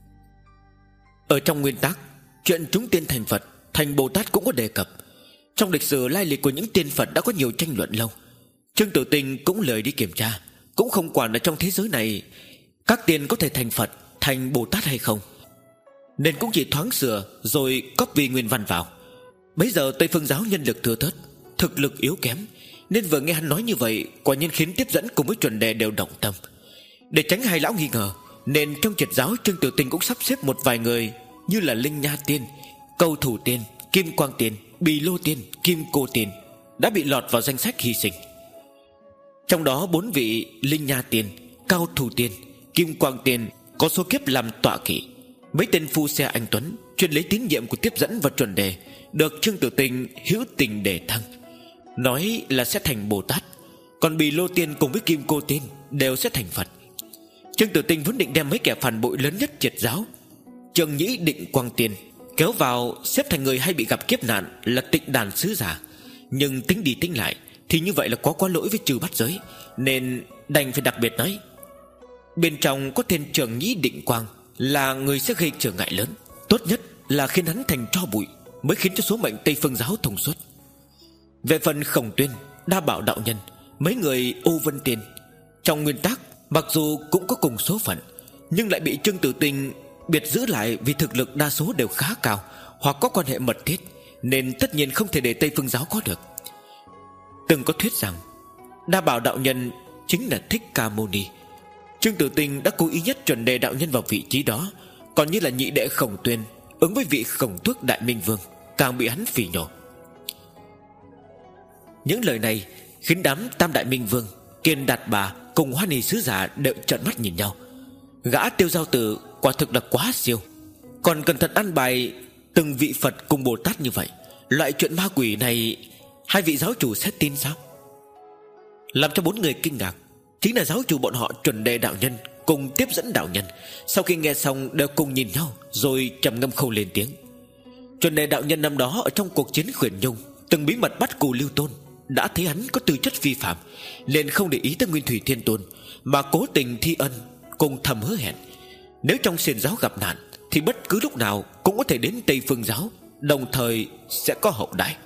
Ở trong nguyên tắc, chuyện chúng tiên thành Phật, thành Bồ Tát cũng có đề cập. Trong lịch sử lai lịch của những tiên Phật đã có nhiều tranh luận lâu. Trương Tử Tinh cũng lời đi kiểm tra, cũng không quản ở trong thế giới này các tiên có thể thành Phật, thành Bồ Tát hay không, nên cũng chỉ thoáng sửa rồi copy nguyên văn vào. Bấy giờ Tây Phương giáo nhân lực thừa thớt, thực lực yếu kém, nên vừa nghe hắn nói như vậy, quả nhiên khiến tiếp dẫn cùng với chuẩn đề đều động tâm. Để tránh hai lão nghi ngờ, nên trong triệt giáo Trương Tử Tinh cũng sắp xếp một vài người như là Linh Nha Tiên, Câu Thủ Tiên, Kim Quang Tiên, Bì Lô Tiên, Kim Cô Tiên đã bị lọt vào danh sách hy sinh. Trong đó bốn vị Linh Nha Tiên, Cao Thủ Tiên, Kim Quang Tiên có số kiếp làm tọa kỵ. Mấy tên phu xe anh tuấn chuyên lấy tín nhiệm của tiếp dẫn và chuẩn đề được Trương Tử Tinh hữu tình đề thăng, nói là sẽ thành Bồ Tát. Còn Bì Lô Tiên cùng với Kim Cô Tiên đều sẽ thành Phật. Trương Tử Tinh vốn định đem mấy kẻ phản bội lớn nhất triệt giáo, Trường Nhĩ Định Quang Tiên, kéo vào xếp thành người hay bị gặp kiếp nạn là Tịnh Đàn Sứ Giả. Nhưng tính đi tính lại thì như vậy là có quá lỗi với trừ bắt giới, nên đành phải đặc biệt nói bên trong có tên Trường Nhĩ Định Quang là người sẽ gây trở ngại lớn. Tốt nhất là khiến hắn thành tro bụi, mới khiến cho số mệnh Tây Phương giáo thông suốt. Về phần Khổng Tuyên, Đa Bảo đạo nhân, mấy người Ô Vân Tiên, trong nguyên tắc mặc dù cũng có cùng số phận, nhưng lại bị Trương Tử Tinh biệt giữ lại vì thực lực đa số đều khá cao hoặc có quan hệ mật thiết, nên tất nhiên không thể để Tây Phương giáo có được. Từng có thuyết rằng Đa Bảo đạo nhân chính là Thích Ca Mâu Ni. Trương Tử Tinh đã cố ý nhất chuẩn đề đạo nhân vào vị trí đó. Còn như là nhị đệ Khổng Tuyên ứng với vị Khổng Tước Đại Minh Vương, càng bị hắn phỉ nhổ. Những lời này khiến đám Tam Đại Minh Vương, Kiên Đạt Bà cùng Hoa Nì Sứ Giả đều trợn mắt nhìn nhau. Gã Tiêu Giao Tử quả thực là quá siêu, còn cẩn thận ăn bài từng vị Phật cùng Bồ Tát như vậy. Loại chuyện ma quỷ này hai vị giáo chủ sẽ tin sao? Làm cho bốn người kinh ngạc chính là giáo chủ bọn họ chuẩn đề đạo nhân cùng tiếp dẫn đạo nhân. Sau khi nghe xong đều cùng nhìn nhau, rồi trầm ngâm không lên tiếng. Chuẩn đề đạo nhân năm đó ở trong cuộc chiến Khuyển Nhung từng bí mật bắt Cù Lưu Tôn, đã thấy hắn có tư chất vi phạm, nên không để ý tới Nguyên Thủy Thiên Tôn, mà cố tình thi ân cùng thầm hứa hẹn nếu trong xiển giáo gặp nạn thì bất bất cứ lúc nào cũng có thể đến Tây Phương giáo, đồng thời sẽ có hậu đãi.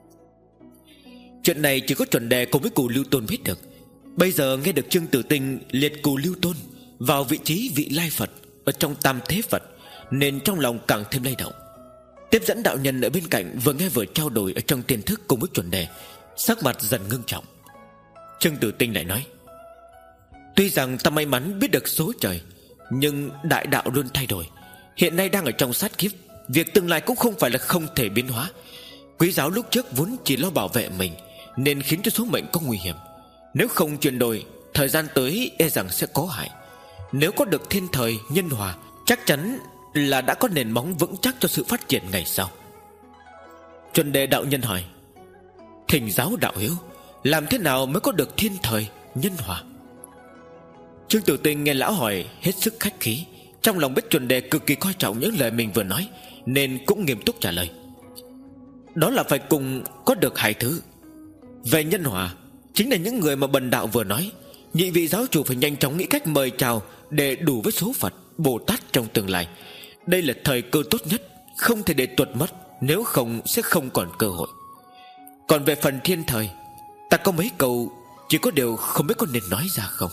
Chuyện này chỉ có chuẩn đề cùng với Cù Lưu Tôn biết được. Bây giờ nghe được Trương Tử Tinh liệt Cù Lưu Tôn vào vị trí vị lai Phật ở trong tam thế Phật, nên trong lòng càng thêm lay động. Tiếp dẫn đạo nhân ở bên cạnh vừa nghe vừa trao đổi ở trong tiềm thức cùng với chuẩn đề, sắc mặt dần ngưng trọng. Trương Tử Tinh lại nói: tuy rằng ta may mắn biết được số trời, nhưng đại đạo luôn thay đổi. Hiện nay đang ở trong sát kiếp, việc tương lai cũng không phải là không thể biến hóa. Quý giáo lúc trước vốn chỉ lo bảo vệ mình, nên khiến cho số mệnh có nguy hiểm. Nếu không chuyển đổi, thời gian tới e rằng sẽ có hại. Nếu có được thiên thời nhân hòa, chắc chắn là đã có nền móng vững chắc cho sự phát triển ngày sau. Chuẩn đề đạo nhân hỏi: thỉnh giáo đạo hữu, làm thế nào mới có được thiên thời nhân hòa? Trương Tử Tinh nghe lão hỏi hết sức khách khí, trong lòng biết chuẩn đề cực kỳ coi trọng những lời mình vừa nói, nên cũng nghiêm túc trả lời: đó là phải cùng có được hai thứ. Về nhân hòa, chính là những người mà bần đạo vừa nói. Nhị vị giáo chủ phải nhanh chóng nghĩ cách mời chào để đủ với số Phật Bồ Tát trong tương lai. Đây là thời cơ tốt nhất, không thể để tuột mất, nếu không sẽ không còn cơ hội. Còn về phần thiên thời, ta có mấy câu, chỉ có điều không biết có nên nói ra không.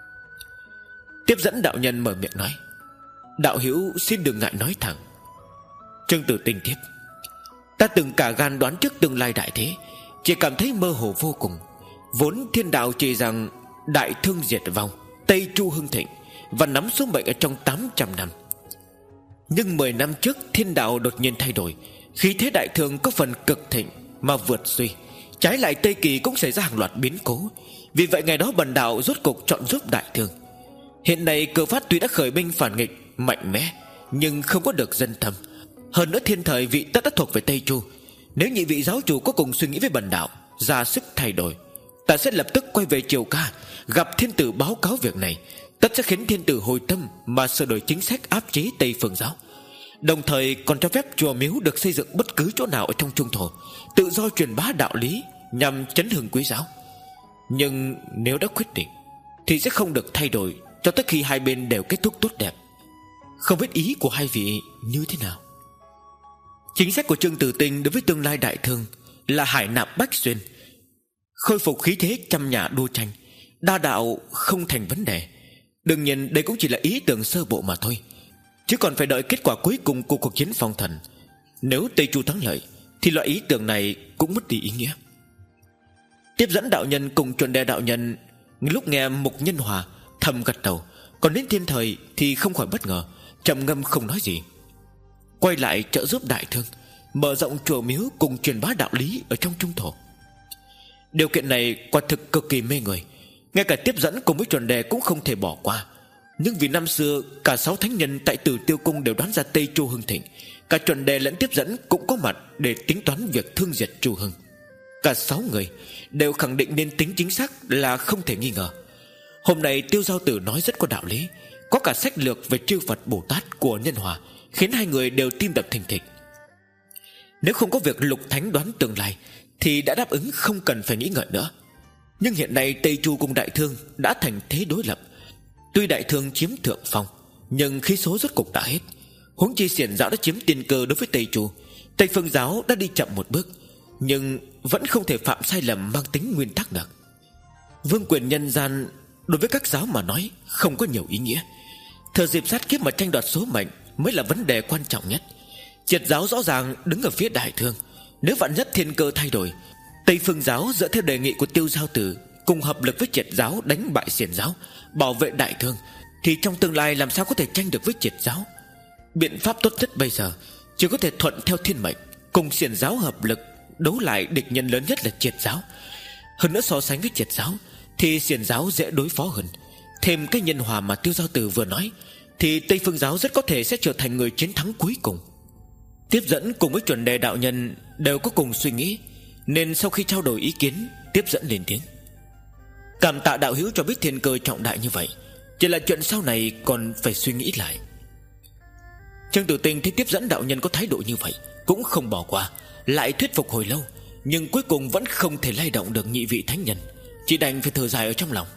Tiếp dẫn đạo nhân mở miệng nói: đạo hữu xin đừng ngại nói thẳng. Trương Tử Tinh tiếp: ta từng cả gan đoán trước tương lai đại thế, chỉ cảm thấy mơ hồ vô cùng. Vốn thiên đạo chỉ rằng đại thương diệt vong, Tây Chu hưng thịnh, và nắm số mệnh ở trong tám trăm năm. Nhưng mười năm trước thiên đạo đột nhiên thay đổi, khí thế đại thương có phần cực thịnh mà vượt suy. Trái lại Tây Kỳ cũng xảy ra hàng loạt biến cố. Vì vậy ngày đó bần đạo rốt cục chọn giúp đại thương. Hiện nay Cờ Phát tuy đã khởi binh phản nghịch mạnh mẽ, nhưng không có được dân tâm. Hơn nữa thiên thời vị tất đã thuộc về Tây Chu. Nếu nhị vị giáo chủ có cùng suy nghĩ với bần đạo, ra sức thay đổi, ta sẽ lập tức quay về Triều Ca, gặp thiên tử báo cáo việc này. Tất sẽ khiến thiên tử hồi tâm mà sửa đổi chính sách áp chế Tây Phương giáo. Đồng thời còn cho phép chùa miếu được xây dựng bất cứ chỗ nào ở trong trung thổ, tự do truyền bá đạo lý nhằm chấn hưng quý giáo. Nhưng nếu đã quyết định thì sẽ không được thay đổi cho tới khi hai bên đều kết thúc tốt đẹp. Không biết ý của hai vị như thế nào? Chính sách của Trương Tử Tinh đối với tương lai đại thương là hải nạp bách xuyên, khôi phục khí thế trăm nhà đua tranh, đa đạo không thành vấn đề. Đương nhiên đây cũng chỉ là ý tưởng sơ bộ mà thôi, chứ còn phải đợi kết quả cuối cùng của cuộc chiến phong thần. Nếu Tây Chu thắng lợi thì loại ý tưởng này cũng mất đi ý nghĩa. Tiếp dẫn đạo nhân cùng chuẩn đề đạo nhân lúc nghe Mục Nhân Hòa thầm gật đầu, còn đến thiên thời thì không khỏi bất ngờ, trầm ngâm không nói gì. Quay lại trợ giúp đại thương, mở rộng chùa miếu cùng truyền bá đạo lý ở trong trung thổ. Điều kiện này quả thực cực kỳ mê người, ngay cả tiếp dẫn cùng với chuẩn đề cũng không thể bỏ qua. Nhưng vì năm xưa cả sáu thánh nhân tại Tử Tiêu Cung đều đoán ra Tây Chu hưng thịnh, cả chuẩn đề lẫn tiếp dẫn cũng có mặt để tính toán việc thương diệt Chu Hưng. Cả sáu người đều khẳng định nên tính chính xác là không thể nghi ngờ. Hôm nay Tiêu Giao Tử nói rất có đạo lý, có cả sách lược về chư Phật Bồ Tát của nhân hòa, khiến hai người đều tim đập thình thịch. Nếu không có việc lục thánh đoán tương lai thì đã đáp ứng không cần phải nghĩ ngợi nữa. Nhưng hiện nay Tây Chu cùng đại thương đã thành thế đối lập. Tuy đại thương chiếm thượng phong, nhưng khí số rốt cục đã hết. Huống chi xiển giáo đã chiếm tiên cơ đối với Tây Chu. Tây Phương giáo đã đi chậm một bước, nhưng vẫn không thể phạm sai lầm mang tính nguyên tắc được. Vương quyền nhân gian đối với các giáo mà nói không có nhiều ý nghĩa. Thừa dịp sát kiếp mà tranh đoạt số mệnh mới là vấn đề quan trọng nhất. Triệt giáo rõ ràng đứng ở phía đại thương. Nếu vạn nhất thiên cơ thay đổi, Tây Phương giáo dựa theo đề nghị của Tiêu Giao Tử cùng hợp lực với Triệt giáo đánh bại xiển giáo, bảo vệ đại thương, thì trong tương lai làm sao có thể tranh được với Triệt giáo. Biện pháp tốt nhất bây giờ chỉ có thể thuận theo thiên mệnh, cùng xiển giáo hợp lực đấu lại địch nhân lớn nhất là Triệt giáo. Hơn nữa so sánh với Triệt giáo thì xiển giáo dễ đối phó hơn. Thêm cái nhân hòa mà Tiêu Giao Tử vừa nói, thì Tây Phương giáo rất có thể sẽ trở thành người chiến thắng cuối cùng. Tiếp dẫn cùng với chuẩn đề đạo nhân đều có cùng suy nghĩ, nên sau khi trao đổi ý kiến, tiếp dẫn lên tiếng: cảm tạ đạo hữu cho biết thiên cơ trọng đại như vậy, chỉ là chuyện sau này còn phải suy nghĩ lại. Trương Tử Tinh thấy tiếp dẫn đạo nhân có thái độ như vậy cũng không bỏ qua, lại thuyết phục hồi lâu, nhưng cuối cùng vẫn không thể lay động được nhị vị thánh nhân, chỉ đành phải thở dài ở trong lòng.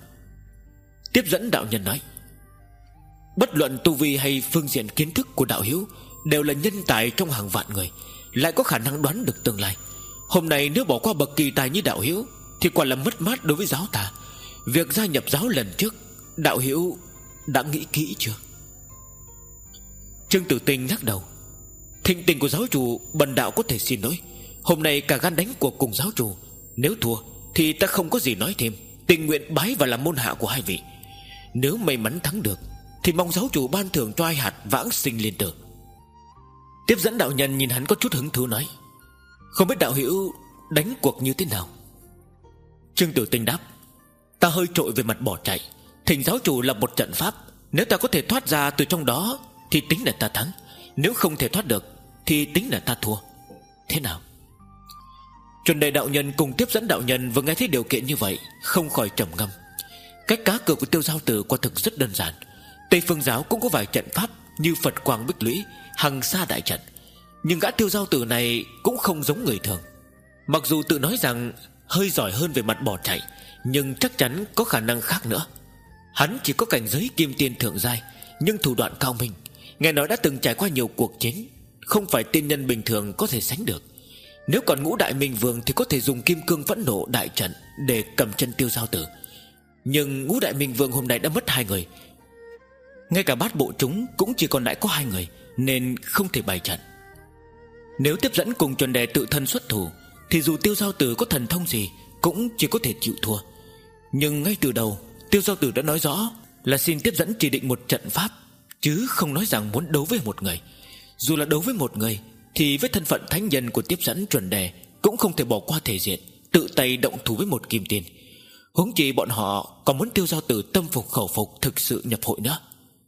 Tiếp dẫn đạo nhân nói: bất luận tu vi hay phương diện kiến thức của đạo hữu đều là nhân tài trong hàng vạn người, lại có khả năng đoán được tương lai. Hôm nay nếu bỏ qua bậc kỳ tài như đạo hữu thì quả là mất mát đối với giáo ta. Việc gia nhập giáo lần trước, đạo hữu đã nghĩ kỹ chưa? Trương Tử Tinh lắc đầu. Thịnh tình của giáo chủ, bần đạo có thể xin lỗi. Hôm nay cả gan đánh cuộc cùng giáo chủ, nếu thua thì ta không có gì nói thêm, tình nguyện bái và làm môn hạ của hai vị. Nếu may mắn thắng được thì mong giáo chủ ban thưởng cho hai hạt vãng sinh liên tử. Tiếp dẫn đạo nhân nhìn hắn có chút hứng thú nói: Không biết đạo hữu đánh cuộc như thế nào? Trương Tử Tinh đáp: Ta hơi trội về mặt bỏ chạy, thỉnh giáo chủ lập một trận pháp. Nếu ta có thể thoát ra từ trong đó thì tính là ta thắng, nếu không thể thoát được thì tính là ta thua. Thế nào? Chuẩn đề đạo nhân cùng tiếp dẫn đạo nhân vừa nghe thấy điều kiện như vậy, không khỏi trầm ngâm. Cách cá cược của Tiêu Giao Tử quả thực rất đơn giản. Tây Phương giáo cũng có vài trận pháp như Phật Quang Bích Lũy, Hằng Sa Đại Trận, nhưng gã Tiêu Giao Tử này cũng không giống người thường. Mặc dù tự nói rằng hơi giỏi hơn về mặt bỏ chạy, nhưng chắc chắn có khả năng khác nữa. Hắn chỉ có cảnh giới kim tiên thượng giai, nhưng thủ đoạn cao minh, nghe nói đã từng trải qua nhiều cuộc chiến, không phải tiên nhân bình thường có thể sánh được. Nếu còn Ngũ Đại Minh Vương thì có thể dùng Kim Cương Phẫn Nộ đại trận để cầm chân Tiêu Giao Tử. Nhưng Ngũ Đại Minh Vương hôm nay đã mất hai người, ngay cả bát bộ chúng cũng chỉ còn lại có hai người, nên không thể bày trận. Nếu tiếp dẫn cùng chuẩn đề tự thân xuất thủ thì dù Tiêu Giao Tử có thần thông gì cũng chỉ có thể chịu thua. Nhưng ngay từ đầu Tiêu Giao Tử đã nói rõ là xin tiếp dẫn chỉ định một trận pháp, chứ không nói rằng muốn đấu với một người. Dù là đấu với một người thì với thân phận thánh nhân của tiếp dẫn chuẩn đề cũng không thể bỏ qua thể diện, tự tay động thủ với một kim tiền. Huống chi bọn họ còn muốn Tiêu Giao Tử tâm phục khẩu phục, thực sự nhập hội nữa.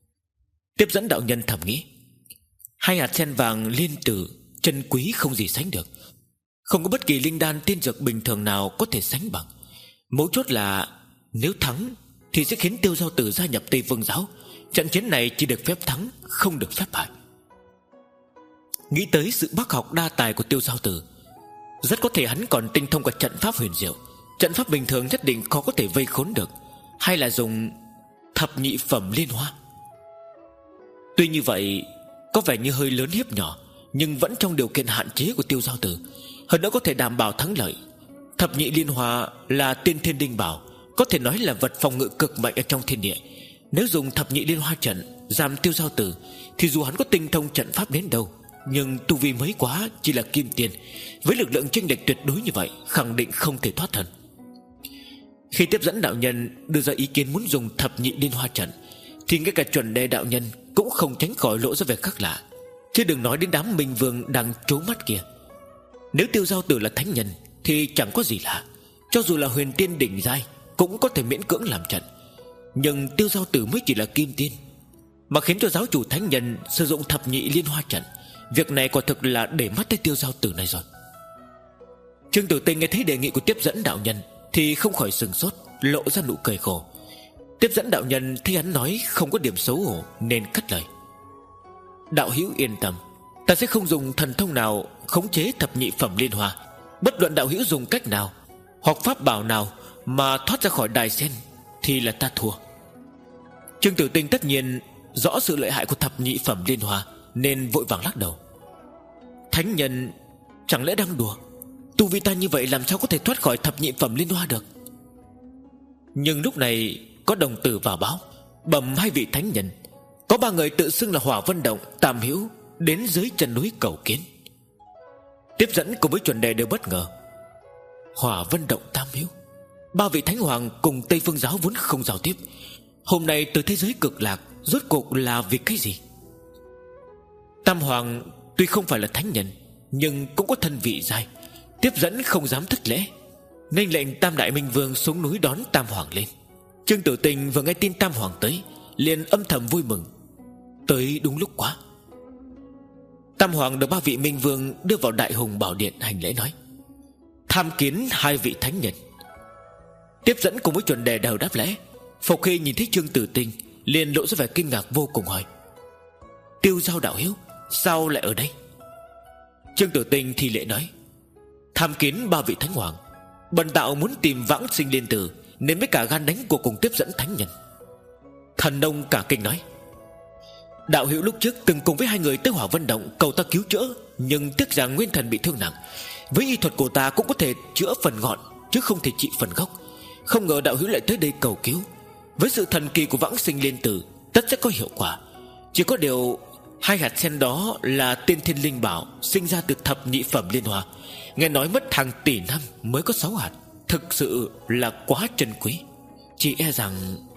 Tiếp dẫn đạo nhân thầm nghĩ, hai hạt sen vàng liên tử chân quý không gì sánh được, không có bất kỳ linh đan tiên dược bình thường nào có thể sánh bằng. Mấu chốt là nếu thắng thì sẽ khiến Tiêu Giao Tử gia nhập Tây Phương giáo. Trận chiến này chỉ được phép thắng, không được phép bại. Nghĩ tới sự bác học đa tài của Tiêu Giao Tử, rất có thể hắn còn tinh thông cả trận pháp huyền diệu. Trận pháp bình thường nhất định khó có thể vây khốn được. Hay là dùng thập nhị phẩm liên hoa? Tuy như vậy có vẻ như hơi lớn hiếp nhỏ, nhưng vẫn trong điều kiện hạn chế của Tiêu Giao Tử, hơn nữa có thể đảm bảo thắng lợi. Thập nhị liên hoa là tiên thiên đinh bảo, có thể nói là vật phòng ngự cực mạnh ở trong thiên địa. Nếu dùng thập nhị liên hoa trận giam Tiêu Giao Tử thì dù hắn có tinh thông trận pháp đến đâu, nhưng tu vi mới quá chỉ là kim tiền, với lực lượng chênh lệch tuyệt đối như vậy, khẳng định không thể thoát thân. Khi tiếp dẫn đạo nhân đưa ra ý kiến muốn dùng thập nhị liên hoa trận thì ngay cả chuẩn đề đạo nhân cũng không tránh khỏi lộ ra vẻ khác lạ, chứ đừng nói đến đám Minh Vương đang trố mắt kia. Nếu Tiêu Giao Tử là thánh nhân thì chẳng có gì lạ, cho dù là huyền tiên đỉnh giai cũng có thể miễn cưỡng làm trận. Nhưng Tiêu Giao Tử mới chỉ là kim tiên, mà khiến cho giáo chủ thánh nhân sử dụng thập nhị liên hoa trận, việc này quả thực là để mắt tới Tiêu Giao Tử này rồi. Trương Tử Tinh nghe thấy đề nghị của tiếp dẫn đạo nhân thì không khỏi sừng sốt, lộ ra nụ cười khổ. Tiếp dẫn đạo nhân thấy hắn nói không có điểm xấu hổ nên cất lời: Đạo hữu yên tâm, ta sẽ không dùng thần thông nào khống chế thập nhị phẩm liên hoa. Bất luận đạo hữu dùng cách nào hoặc pháp bảo nào mà thoát ra khỏi đài sen thì là ta thua. Trương Tử Tinh tất nhiên rõ sự lợi hại của thập nhị phẩm liên hoa, nên vội vàng lắc đầu: Thánh nhân chẳng lẽ đang đùa? Tu vi ta như vậy làm sao có thể thoát khỏi thập nhị phẩm liên hoa được? Nhưng lúc này có đồng tử vào báo, bẩm hai vị thánh nhân, có ba người tự xưng là Hỏa Vân Động, Tam Hữu đến dưới chân núi cầu kiến. Tiếp dẫn cùng với chuẩn đề đều bất ngờ. Hỏa Vân Động, Tam Hữu, ba vị thánh hoàng cùng Tây Phương giáo vốn không giao tiếp, hôm nay từ thế giới cực lạc rốt cuộc là vì cái gì? Tam hoàng tuy không phải là thánh nhân, nhưng cũng có thân vị giai. Tiếp dẫn không dám thất lễ, nên lệnh Tam Đại Minh Vương xuống núi đón Tam hoàng lên. Trương Tử Tinh vừa nghe tin Tam hoàng tới, liền âm thầm vui mừng, tới đúng lúc quá. Tam hoàng được ba vị Minh Vương đưa vào Đại Hùng Bảo Điện hành lễ nói: Tham kiến hai vị thánh nhân. Tiếp dẫn cùng với chuẩn đề đều đáp lễ. Phục Hy nhìn thấy Trương Tử Tinh liền lộ ra vẻ kinh ngạc vô cùng, hỏi: Tiêu Giao đạo hữu sao lại ở đây? Trương Tử Tinh thì lễ nói: Tham kiến ba vị thánh hoàng, bần đạo muốn tìm vãng sinh liên tử, nên mới cả gan đánh cuộc cùng tiếp dẫn thánh nhân. Thần nông cả kinh nói: Đạo hữu lúc trước từng cùng với hai người tới Hỏa Vân Động cầu ta cứu chữa, nhưng tiếc rằng nguyên thần bị thương nặng. Với y thuật của ta cũng có thể chữa phần ngọn, chứ không thể trị phần gốc. Không ngờ đạo hữu lại tới đây cầu cứu. Với sự thần kỳ của vãng sinh liên tử, tất sẽ có hiệu quả. Chỉ có điều hai hạt sen đó là tiên thiên linh bảo, sinh ra từ thập nhị phẩm liên hoa. Nghe nói mất hàng tỷ năm mới có sáu hạt, thực sự là quá trân quý. Chỉ e rằng...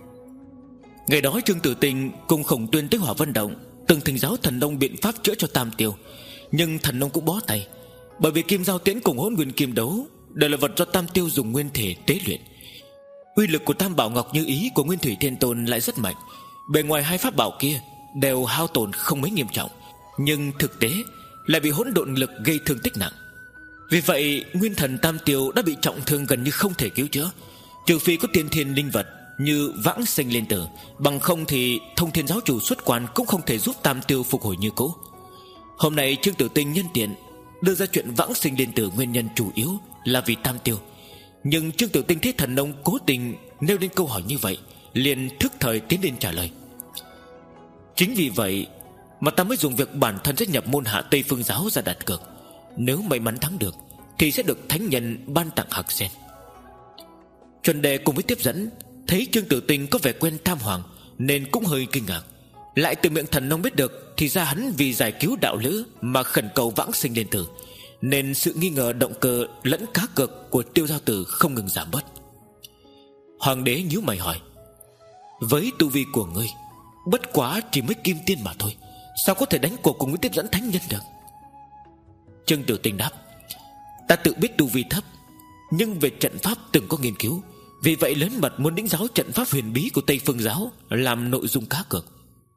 Ngày đó Trương Tử Tinh cùng Khổng Tuyên tới Hỏa Vân Động, từng thỉnh giáo thần nông biện pháp chữa cho Tam Tiêu. Nhưng thần nông cũng bó tay, bởi vì kim giao tiễn cùng hỗn nguyên kim đấu đều là vật do Tam Tiêu dùng nguyên thể tế luyện. Uy lực của Tam Bảo Ngọc Như Ý của Nguyên Thủy Thiên Tôn lại rất mạnh. Bề ngoài hai pháp bảo kia đều hao tổn không mấy nghiêm trọng, nhưng thực tế lại bị hỗn độn lực gây thương tích nặng. Vì vậy nguyên thần Tam Tiêu đã bị trọng thương gần như không thể cứu chữa, trừ phi có tiên thiên linh vật như vãng sinh liên tử, bằng không thì Thông Thiên giáo chủ xuất quan cũng không thể giúp Tam Tiêu phục hồi như cũ. Hôm nay Trương Tử Tinh nhân tiện đưa ra chuyện vãng sinh liên tử nguyên nhân chủ yếu là vì Tam Tiêu. Nhưng Trương Tử Tinh thấy thần nông cố tình nêu lên câu hỏi như vậy, liền thức thời tiến lên trả lời. Chính vì vậy mà ta mới dùng việc bản thân sẽ nhập môn hạ Tây Phương giáo ra đặt cược. Nếu may mắn thắng được thì sẽ được thánh nhân ban tặng hạt sen. Chuẩn Đề cùng với tiếp dẫn thấy Trương Tử Tinh có vẻ quen Tam Hoàng nên cũng hơi kinh ngạc. Lại từ miệng thần nông biết được thì ra hắn vì giải cứu đạo lữ mà khẩn cầu vãng sinh liên tử, nên sự nghi ngờ động cơ lẫn cá cược của Tiêu Giao Tử không ngừng giảm bớt. Hoàng đế nhíu mày hỏi: với tu vi của ngươi bất quá chỉ mới kim tiên mà thôi, sao có thể đánh cuộc cùng với tiếp dẫn thánh nhân được? Trương Tử Tinh đáp: ta tự biết tu vi thấp, nhưng về trận pháp từng có nghiên cứu, vì vậy lớn mật muốn lĩnh giáo trận pháp huyền bí của Tây Phương giáo làm nội dung cá cược.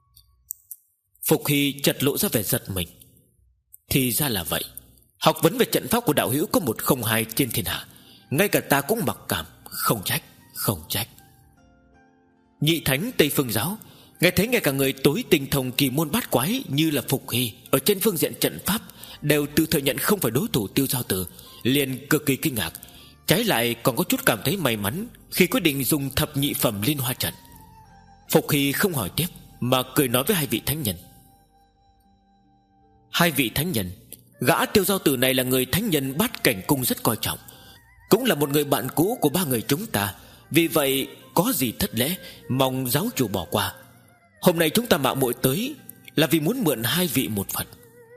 Phục Hy chợt lộ ra vẻ giật mình. Thì ra là vậy. Học vấn về trận pháp của đạo hữu có một không hai trên thiên hạ, ngay cả ta cũng mặc cảm. Không trách, không trách. Nhị thánh Tây Phương giáo nghe thấy ngay cả người tối tinh thông kỳ môn bát quái như là Phục Hy ở trên phương diện trận pháp đều tự thừa nhận không phải đối thủ Tiêu Giao Tử, liền cực kỳ kinh ngạc, trái lại còn có chút cảm thấy may mắn khi quyết định dùng thập nhị phẩm liên hoa trận. Phục Hy không hỏi tiếp mà cười nói với hai vị thánh nhân: hai vị thánh nhân, gã Tiêu Giao Tử này là người thánh nhân Bát Cảnh Cung rất coi trọng, cũng là một người bạn cũ của ba người chúng ta. Vì vậy có gì thất lễ mong giáo chủ bỏ qua. Hôm nay chúng ta mạo muội tới là vì muốn mượn hai vị một vật.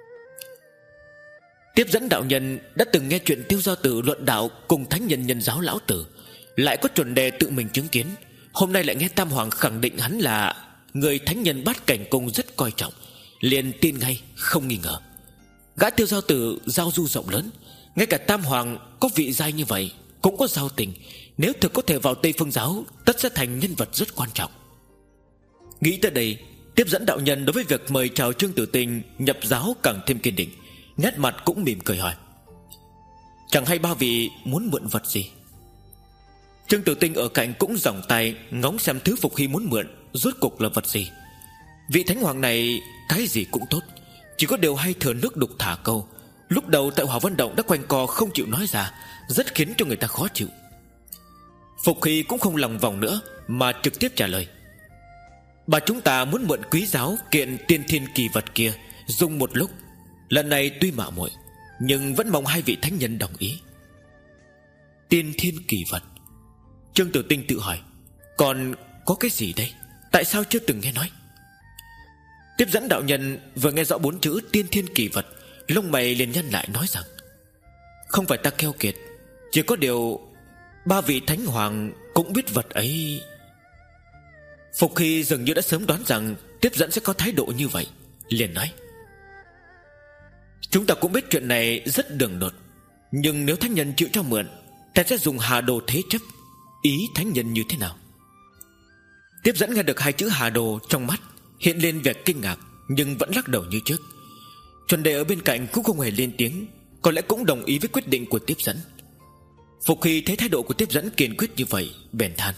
Tiếp dẫn đạo nhân đã từng nghe chuyện Tiêu Giao Tử luận đạo cùng thánh nhân nhân giáo lão tử, lại có Chuẩn Đề tự mình chứng kiến. Hôm nay lại nghe Tam Hoàng khẳng định hắn là người thánh nhân Bát Cảnh Cung rất coi trọng, liền tin ngay không nghi ngờ. Gã Tiêu Giao Tử giao du rộng lớn, ngay cả Tam Hoàng có vị giai như vậy cũng có giao tình, nếu thực có thể vào Tây Phương giáo tất sẽ thành nhân vật rất quan trọng. Nghĩ tới đây, tiếp dẫn đạo nhân đối với việc mời chào Trương Tử Tinh nhập giáo càng thêm kiên định, nét mặt cũng mỉm cười hỏi: chẳng hay ba vị muốn mượn vật gì? Trương Tử Tinh ở cạnh cũng giỏng tay ngóng xem thứ Phục Hy muốn mượn rốt cục là vật gì. Vị thánh hoàng này cái gì cũng tốt, chỉ có điều hay thừa nước đục thả câu. Lúc đầu tại Hỏa Vân Động đã quanh co không chịu nói ra, rất khiến cho người ta khó chịu. Phục Hy cũng không lòng vòng nữa mà trực tiếp trả lời: bà chúng ta muốn mượn quý giáo kiện tiên thiên kỳ vật kia dùng một lúc. Lần này tuy mạo muội, nhưng vẫn mong hai vị thánh nhân đồng ý. Tiên thiên kỳ vật? Trương Tử Tinh tự hỏi, còn có cái gì đây? Tại sao chưa từng nghe nói? Tiếp dẫn đạo nhân vừa nghe rõ bốn chữ tiên thiên kỳ vật, lông mày liền nhăn lại nói rằng: không phải ta keo kiệt, chỉ có điều ba vị thánh hoàng cũng biết vật ấy. Phục Hy dường như đã sớm đoán rằng tiếp dẫn sẽ có thái độ như vậy, liền nói: chúng ta cũng biết chuyện này rất đường đột, nhưng nếu thánh nhân chịu cho mượn, ta sẽ dùng hà đồ thế chấp. Ý thánh nhân như thế nào? Tiếp dẫn nghe được hai chữ hà đồ, trong mắt hiện lên vẻ kinh ngạc, nhưng vẫn lắc đầu như trước. Chuẩn Đề ở bên cạnh cũng không hề lên tiếng, có lẽ cũng đồng ý với quyết định của tiếp dẫn. Phục Hy thấy thái độ của tiếp dẫn kiên quyết như vậy, bèn than: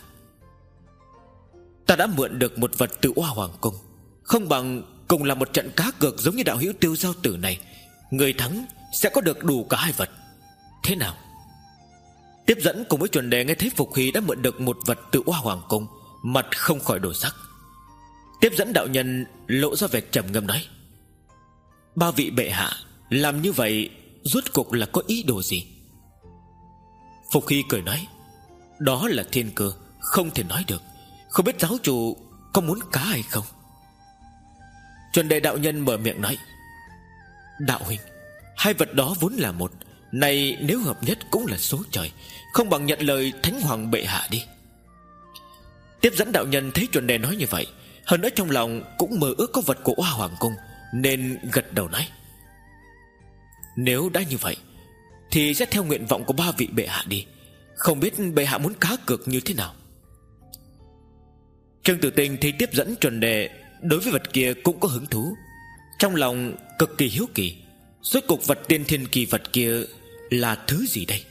ta đã mượn được một vật từ Oa Hoàng Cung, không bằng cùng là một trận cá cược giống như đạo hữu Tiêu Giao Tử này, người thắng sẽ có được đủ cả hai vật. Thế nào? Tiếp dẫn cùng với Chuẩn Đề nghe thấy Phục Hy đã mượn được một vật từ Oa Hoàng Cung, mặt không khỏi đổi sắc. Tiếp dẫn đạo nhân lộ ra vẻ trầm ngâm nói: Ba vị bệ hạ làm như vậy rốt cuộc là có ý đồ gì? Phục Hy cười nói: Đó là thiên cơ, không thể nói được. Không biết giáo chủ có muốn cá hay không? Chuẩn đề đạo nhân mở miệng nói: Đạo huynh, hai vật đó vốn là một, này nếu hợp nhất cũng là số trời, không bằng nhận lời Thánh Hoàng bệ hạ đi. Tiếp dẫn đạo nhân thấy chuẩn đề nói như vậy, hơn nữa trong lòng cũng mơ ước có vật của Hoa Hoàng cung, nên gật đầu nói: Nếu đã như vậy thì sẽ theo nguyện vọng của ba vị bệ hạ đi. Không biết bệ hạ muốn cá cược như thế nào? Trương Tử Tinh thấy tiếp dẫn chuẩn đề đối với vật kia cũng có hứng thú, trong lòng cực kỳ hiếu kỳ, rốt cuộc vật tiên thiên kỳ vật kia là thứ gì đây?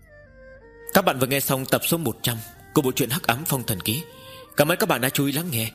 Các bạn vừa nghe xong tập số một trăm của bộ truyện Hắc Ám Phong Thần Ký. Cảm ơn các bạn đã chú ý lắng nghe.